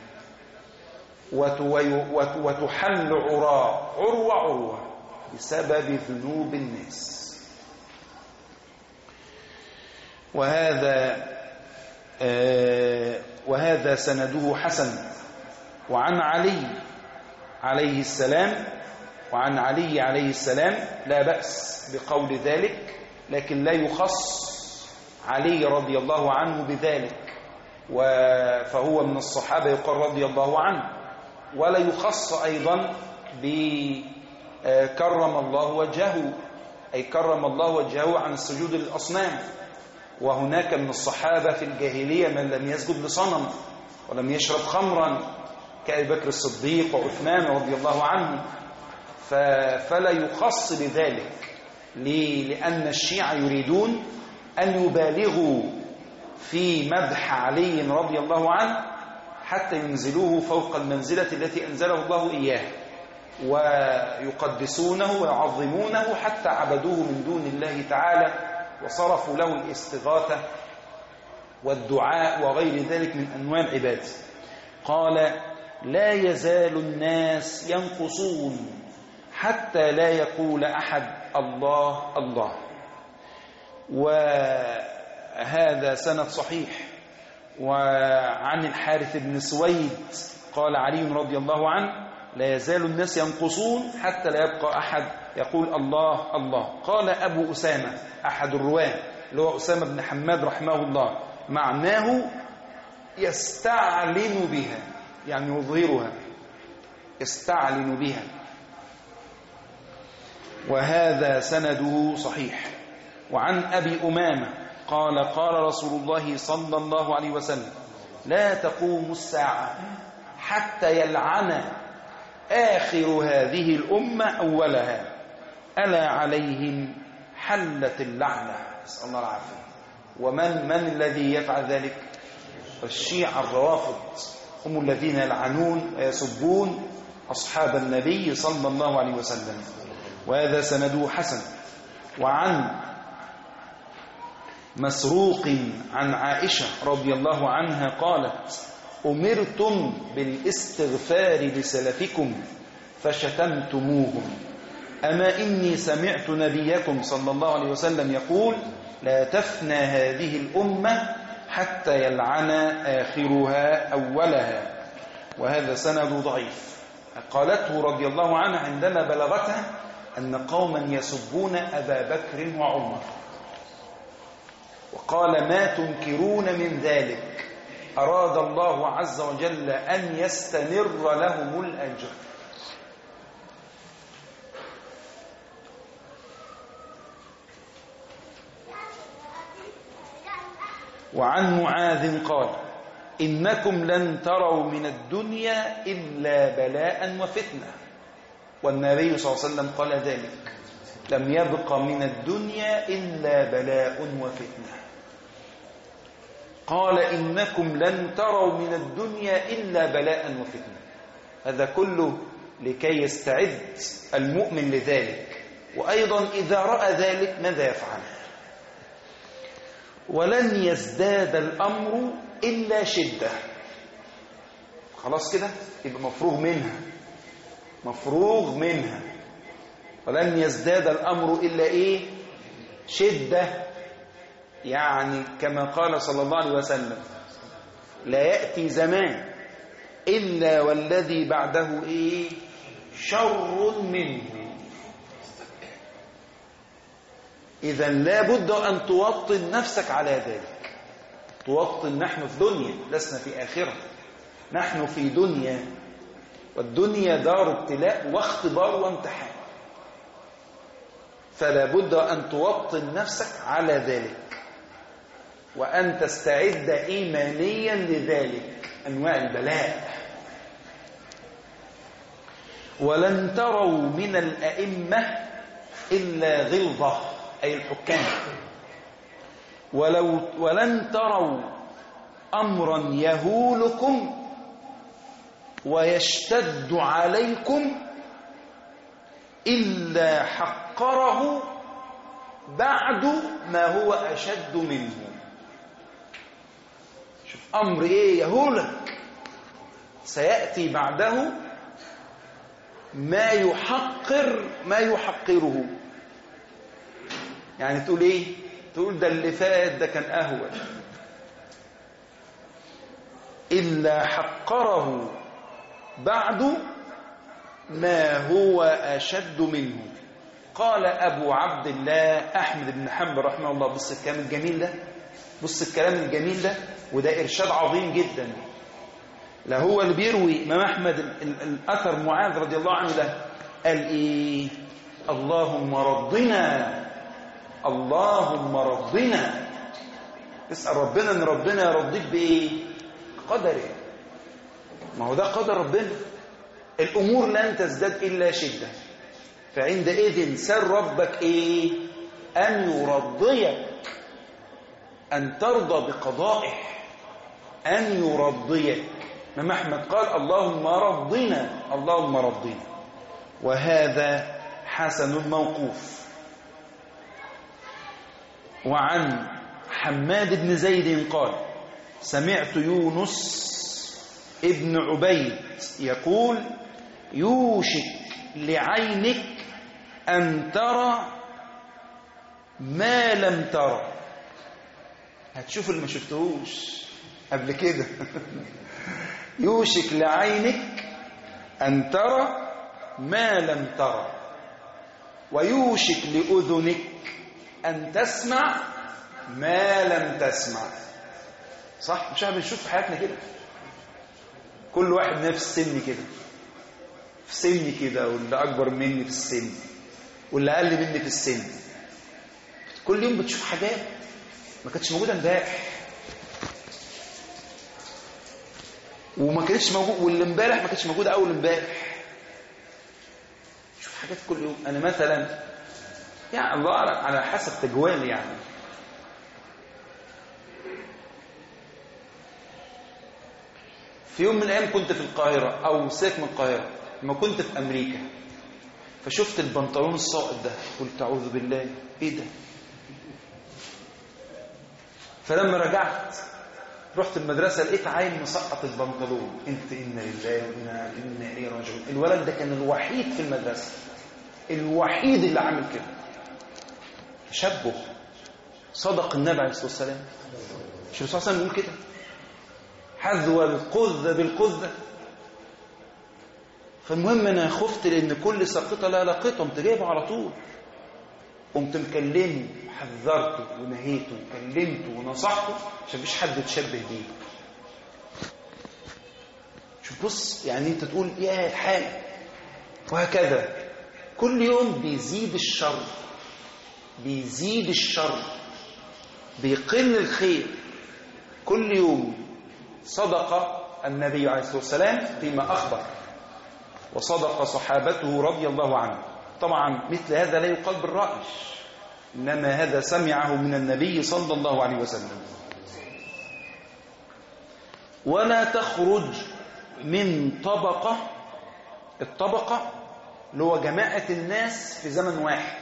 وتحل عراء عروة عروة بسبب ذنوب الناس. وهذا آه وهذا سنده حسن. وعن علي عليه السلام وعن علي عليه السلام لا بأس بقول ذلك، لكن لا يخص علي رضي الله عنه بذلك، فهو من الصحابة يقال رضي الله عنه. ولا يخص أيضا بكرم الله وجهه، أي كرم الله وجهه عن السجود للأصنام. وهناك من الصحابة في الجاهلية من لم يسجد لصنم ولم يشرب خمرا كأبي بكر الصديق وعثمان رضي الله عنه، فلا يخص بذلك. لأن الشيعة يريدون أن يبالغوا في مدح علي رضي الله عنه حتى ينزلوه فوق المنزلة التي أنزله الله إياه، ويقدسونه ويعظمونه حتى عبدوه من دون الله تعالى وصرفوا له الاستغاثة والدعاء وغير ذلك من أنواع العبادة. قال لا يزال الناس ينقصون حتى لا يقول أحد الله الله. وهذا سند صحيح. وعن الحارث بن سويد قال علي رضي الله عنه لا يزال الناس ينقصون حتى لا يبقى أحد يقول الله الله. قال أبو أسامة أحد الرواة اللي هو أسامة بن حماد رحمه الله معناه يستعلن بها، يعني يظهرها، يستعلن بها. وهذا سنده صحيح. وعن أبي أمامة قال قال رسول الله صلى الله عليه وسلم لا تقوم الساعة حتى يلعن آخر هذه الأمة أولها ألا عليهم حلت اللعنة، نسأل الله العافية. ومن من الذي يفعل ذلك؟ الشيعة الروافض هم الذين يلعنون ويسبون أصحاب النبي صلى الله عليه وسلم. وهذا سنده حسن. وعن مسروق عن عائشة رضي الله عنها قالت أمرتم بالاستغفار لسلفكم فشتمتموهم، أما إني سمعت نبيكم صلى الله عليه وسلم يقول لا تفنى هذه الأمة حتى يلعن آخرها أولها. وهذا سند ضعيف. قالته رضي الله عنها عندما بلغته أن قوما يسبون أبا بكر وعمر، وقال ما تنكرون من ذلك، أراد الله عز وجل أن يستمر لهم الأجر. وعن معاذ قال إنكم لن تروا من الدنيا إلا بلاء وفتنة. والنبي صلى الله عليه وسلم قال ذلك، لم يبق من الدنيا إلا بلاء وفتنة. قال إنكم لن تروا من الدنيا إلا بلاء وفتنة. هذا كله لكي يستعد المؤمن لذلك، وأيضا إذا رأى ذلك ماذا يفعل؟ ولن يزداد الأمر إلا شدة. خلاص كده يبقى مفروغ منها، مفروغ منها. ولن يزداد الأمر إلا إيه؟ شدة. يعني كما قال صلى الله عليه وسلم لا يأتي زمان إلا والذي بعده إيه؟ شر منه. إذا لا بد أن توطن نفسك على ذلك. توطن. نحن في دنيا لسنا في آخرة، نحن في دنيا، والدنيا دار ابتلاء واختبار وامتحان، فلا بد أن توطن نفسك على ذلك وأن تستعد إيمانيا لذلك أنواع البلاء. ولن تروا من الأئمة إلا غلظة، أي الحكام. ولو ولن تروا أمرا يهولكم ويشتد عليكم إلا حقره بعد ما هو أشد منه. شوف أمر إيه يهولك، سيأتي بعده ما يحقر ما يحقره. يعني تقول إيه؟ تقول ده اللي فات ده كان أهون. إلا حقره بعد ما هو أشد منه. قال أبو عبد الله أحمد بن حنبل رحمه الله، بص الكلام الجميل ده، بص الكلام الجميل ده، وده إرشاد عظيم جدا. لا هو اللي بيروي إمام أحمد الأثر معاذ رضي الله عنه ده، قال إيه؟ اللهم رضنا، اللهم رضنا. اسأل ربنا إن ربنا يرضيك بإيه؟ قدره. ما هو ده قدر ربنا. الأمور لن تزداد إلا شدة، فعندئذ سر ربك إيه؟ أن يرضيك، أن ترضى بقضائه، أن يرضيك. إمام أحمد قال اللهم رضنا، اللهم رضنا. وهذا حسن الموقوف. وعن حماد بن زيد قال سمعت يونس ابن عبيد يقول يوشك لعينك أن ترى ما لم ترى. هتشوف اللي ما شفتهوش قبل كده. يوشك لعينك أن ترى ما لم ترى، ويوشك لأذنك أن تسمع ما لم تسمع. صح؟ مش احنا بنشوف في حياتنا كده؟ كل واحد نفس سني كده، في سني كده، واللي أكبر مني في السن واللي أقل مني في السن، كل يوم بتشوف حاجات ما كانتش موجودة امبارح، وما كانتش موجودة، واللي امبارح ما كانتش موجودة أول امبارح. شوف حاجات كل يوم. أنا مثلا يعني الله أعلم على حسب تجوالي، يعني في يوم من الأيام كنت في القاهرة أو ساك من القاهرة، لما كنت في أمريكا، فشفت البنطلون الساقط ده، قلت أعوذ بالله إيه ده؟ فلما رجعت رحت المدرسة لقيت عيل مسقط البنطلون. انت إنا لله وإنا إنا إليه راجعون. الولد ده كان الوحيد في المدرسة، الوحيد اللي عامل كده. تشبه. صدق النبي عليه الصلاة والسلام. مش الرسول صلى الله عليه وسلم يقول كده؟ حذو القذة بالقذة. فالمهم أنا خفت، لأن كل ساقطة لا لقيته، قمت جايبه على طول، قمت مكلمه وحذرته ونهيته وكلمته ونصحته عشان مفيش حد يتشبه بيه. شوف بص، يعني انت تقول يا الحال، وهكذا كل يوم بيزيد الشر، بيزيد الشر، بيقل الخير كل يوم. صدق النبي عليه الصلاة والسلام فيما أخبر، وصدق صحابته رضي الله عنه. طبعا مثل هذا لا يقال بالرأي، إنما هذا سمعه من النبي صلى الله عليه وسلم. ولا تخرج من طبقة، الطبقة اللي هو جماعة الناس في زمن واحد،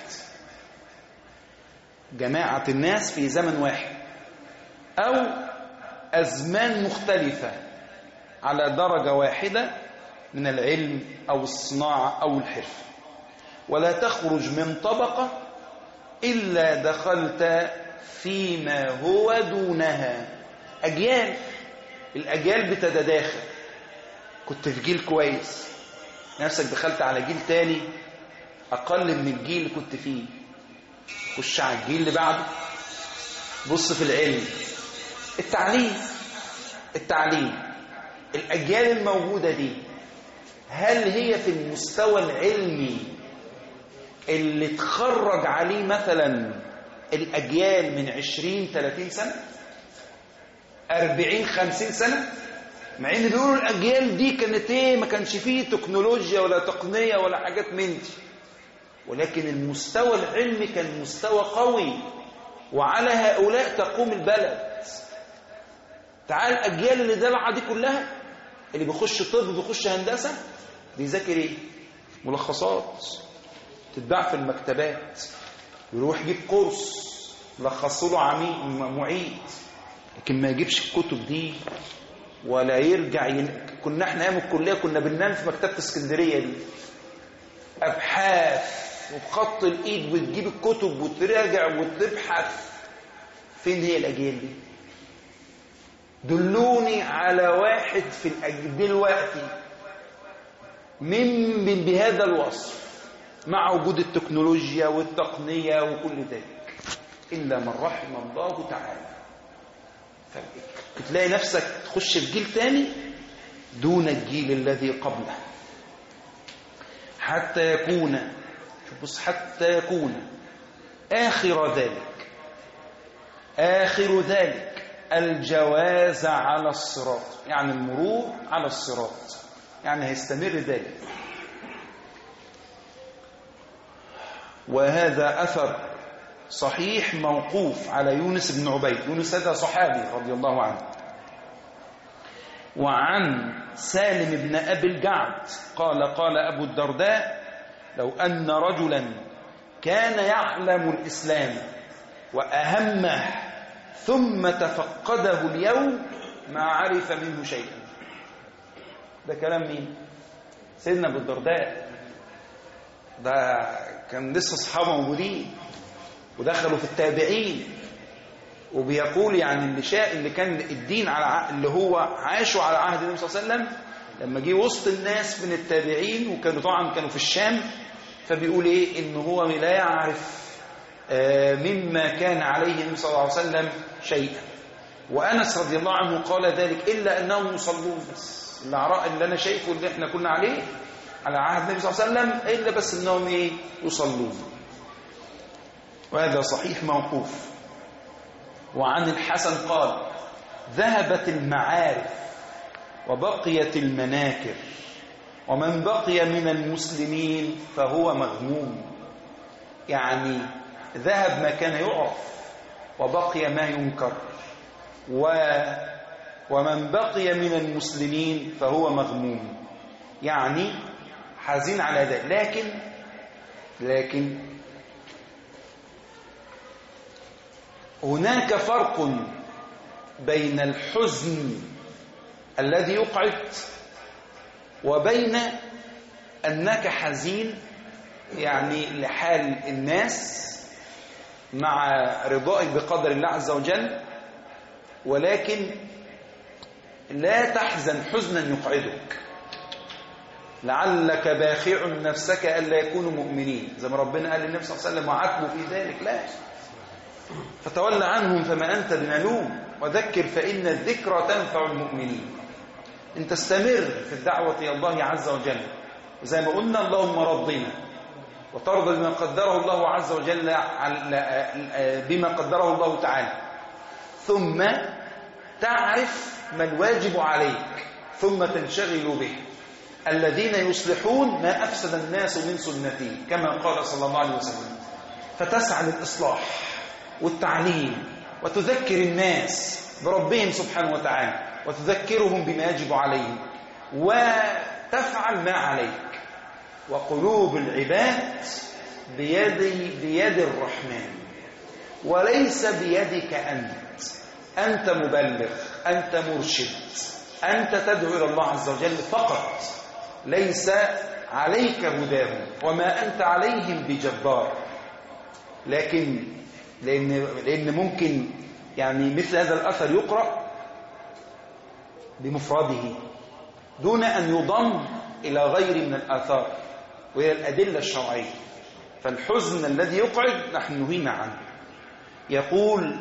جماعة الناس في زمن واحد أو أزمان مختلفة على درجة واحدة من العلم أو الصناعة أو الحرفة. ولا تخرج من طبقة إلا دخلت فيما هو دونها. أجيال الأجيال بتتداخل. كنت في جيل كويس، نفسك دخلت على جيل تاني أقل من الجيل اللي كنت فيه، خش على الجيل اللي بعده. بص في العلم، التعليم التعليم الأجيال الموجودة دي هل هي في المستوى العلمي اللي تخرج عليه مثلا الأجيال من عشرين ثلاثين سنة، أربعين خمسين سنة؟ مع ان بيقولوا الأجيال دي كانت ايه، ما كانش فيه تكنولوجيا ولا تقنية ولا حاجات من دي، ولكن المستوى العلمي كان مستوى قوي، وعلى هؤلاء تقوم البلد. تعال الأجيال اللي دلعة دي كلها، اللي بيخش طب بيخش هندسة، بيذاكر ايه؟ ملخصات تتباع في المكتبات، يروح يجيب كورس لخصوا له عميد معيد، لكن ما يجيبش الكتب دي ولا يرجع ين... كنا احنا ايام الكليه كنا بننام في مكتبه اسكندريه دي، ابحاث وبخط الايد، وتجيب الكتب وتراجع وتبحث. فين هي الاجيال دي؟ دلوني على واحد في الأجيال دلوقتي من بهذا الوصف مع وجود التكنولوجيا والتقنية وكل ذلك، إلا من رحم الله تعالى. فتلاقي نفسك تخش في جيل تاني دون الجيل الذي قبله، حتى يكون بص حتى يكون آخر ذلك آخر ذلك الجواز على الصراط، يعني المرور على الصراط، يعني هيستمر ذلك. وهذا أثر صحيح موقوف على يونس بن عبيد. يونس هذا صحابي رضي الله عنه. وعن سالم بن أبي الجعد قال قال أبو الدرداء: لو أن رجلا كان يعلم الإسلام وأهمه ثم تفقده اليوم ما عرف منه شيئا. ده كلام مين؟ سيدنا أبو الدرداء. ده كان لسه أصحابه موجودين ودخلوا في التابعين، وبيقول يعني اللي شاء اللي كان الدين على اللي هو عاشوا على عهد النبي صلى الله عليه وسلم، لما جه وسط الناس من التابعين، وكانوا طبعا كانوا في الشام، فبيقول ايه ان هو لا يعرف مما كان عليه النبي صلى الله عليه وسلم شيئا. وأنس رضي الله عنه قال ذلك: إلا أنهم يصلون، بس العراء اللي أنا شايفه اللي احنا كنا عليه على عهد النبي صلى الله عليه وسلم إلا بس أنهم إيه؟ يصلون. وهذا صحيح موقوف. وعن الحسن قال: ذهبت المعارف وبقيت المناكر، ومن بقي من المسلمين فهو مغموم. يعني ذهب ما كان يعرف وبقي ما ينكر، و ومن بقي من المسلمين فهو مغموم، يعني حزين على ذلك. لكن لكن هناك فرق بين الحزن الذي يقعد وبين أنك حزين يعني لحال الناس مع رضائك بقدر الله عز وجل، ولكن لا تحزن حزنا يقعدك، لعلك باخع نفسك ألا يكونوا مؤمنين، زي ما ربنا قال للنبي صلى الله عليه وسلم وعاتبه في ذلك: لا فتولى عنهم فما أنت بملوم وذكر فإن الذكرى تنفع المؤمنين. أن تستمر في الدعوة إلى الله عز وجل، وزي ما قلنا اللهم رضنا، وترضى بما قدره الله عز وجل بما قدره الله تعالى، ثم تعرف ما الواجب عليك ثم تنشغل به. الذين يصلحون ما أفسد الناس من سنتي كما قال صلى الله عليه وسلم، فتسعى للإصلاح والتعليم وتذكر الناس بربهم سبحانه وتعالى وتذكرهم بما يجب عليهم وتفعل ما عليك. وقلوب العباد بيد بيد الرحمن وليس بيدك أنت. أنت مبلغ، أنت مرشد، أنت تدعو إلى الله عز وجل فقط، ليس عليك هداهم وما أنت عليهم بجبار. لكن لأن, لأن ممكن يعني مثل هذا الأثر يقرأ بمفرده دون أن يضم إلى غير من الآثار وهي الأدلة الشرعية. فالحزن الذي يقعد نحن نهينا عنه. يقول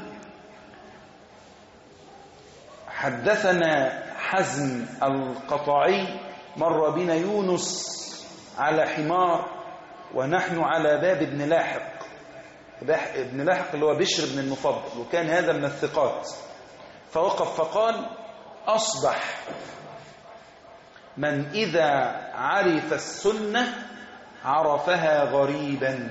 حدثنا حزم القطعي مر بنا يونس على حمار ونحن على باب ابن لاحق. ابن لاحق اللي هو بشر بن المفضل، وكان هذا من الثقات. فوقف فقال أصبح من إذا عرف السنة عرفها غريبا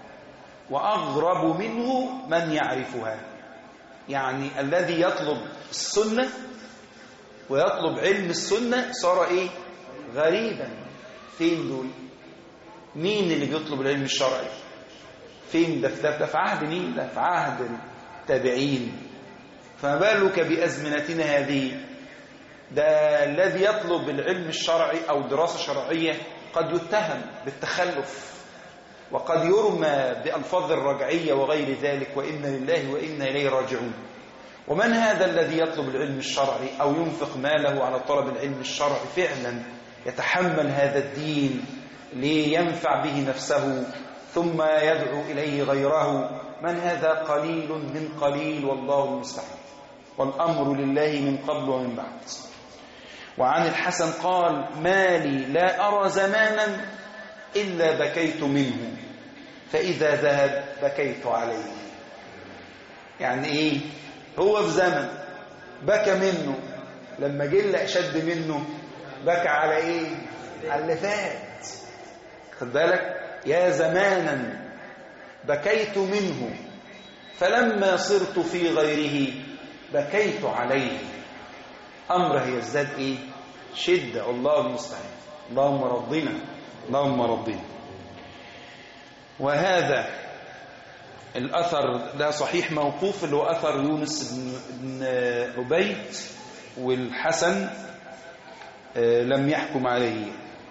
وأغرب منه من يعرفها. يعني الذي يطلب السنة ويطلب علم السنة صار إيه؟ غريبا. فين دول؟ مين اللي بيطلب العلم الشرعي؟ فين ده؟ ده في عهد مين؟ ده في عهد التابعين. فما بالك بأزمنتنا هذه؟ ده الذي يطلب العلم الشرعي أو دراسة شرعية قد يتهم بالتخلف وقد يرمى بألفاظ الرجعية وغير ذلك، وإنا لله وإنا إليه راجعون. ومن هذا الذي يطلب العلم الشرعي أو ينفق ماله على طلب العلم الشرعي فعلا يتحمل هذا الدين لينفع به نفسه ثم يدعو إليه غيره؟ من هذا؟ قليل من قليل والله المستعان، والأمر لله من قبل ومن بعد. وعن الحسن قال ما لي لا أرى زمانا إلا بكيت منه فإذا ذهب بكيت عليه. يعني إيه؟ هو في زمن بكى منه، لما جل أشد منه بكى على إيه؟ على اللي فات. خد بالك؟ يا زمانا بكيت منه فلما صرت في غيره بكيت عليه. أمره يزداد إيه؟ شدة. الله المستعان. اللهم رضنا اللهم رضنا. وهذا الأثر ده صحيح موقوف، اللي هو أثر يونس بن عبيد، والحسن لم يحكم عليه.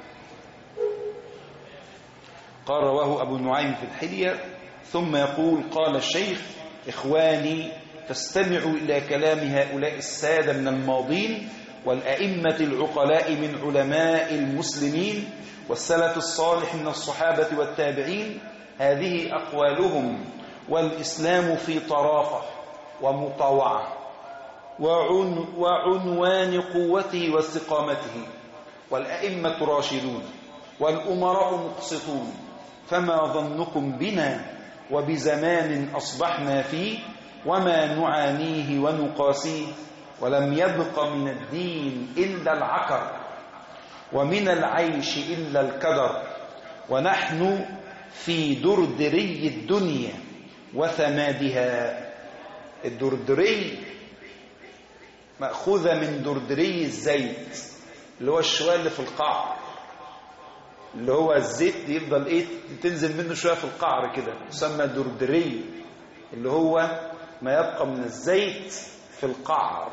قال رواه أبو نعيم في الحلية. ثم يقول قال الشيخ إخواني فاستمعوا إلى كلام هؤلاء السادة من الماضين والأئمة العقلاء من علماء المسلمين والسلف الصالح من الصحابة والتابعين. هذه أقوالهم والإسلام في طرافة ومطاوعة وعن وعنوان قوته واستقامته، والأئمة راشدون والأمراء مقسطون. فما ظنكم بنا وبزمان أصبحنا فيه وما نعانيه ونقاسيه؟ ولم يبق من الدين إلا العكر ومن العيش إلا الكدر، ونحن في دردري الدنيا وثمادها. الدردري مأخوذة من دردري الزيت، اللي هو الشوية اللي في القعر، اللي هو الزيت يفضل ايه تنزل منه شوية في القعر كده، يسمى دردري، اللي هو ما يبقى من الزيت في القعر.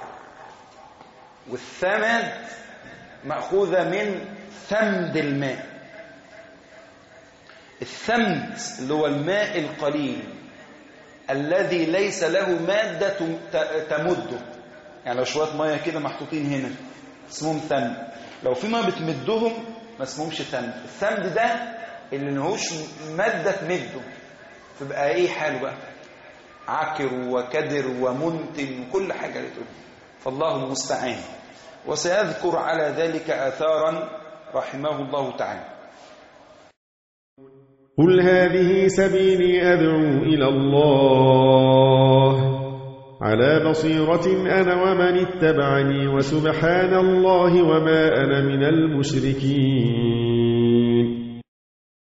والثمد مأخوذة من ثمد الماء. الثمد اللي هو الماء القليل الذي ليس له مادة تمده. يعني لو شوية مية كده محطوطين هنا اسمهم ثمد، لو في مية بتمدهم ما اسمهمش ثمد. الثمد ده اللي نهوش مادة تمده، تبقى ايه حاله بقى؟ عكر وكدر ومنتن وكل حاجة لتقول. فالله المستعان. وسيذكر على ذلك آثارا رحمه الله تعالى. قل هذه سبيلي أدعو إلى الله على بصيرة أنا ومن اتبعني وسبحان الله وما أنا من المشركين.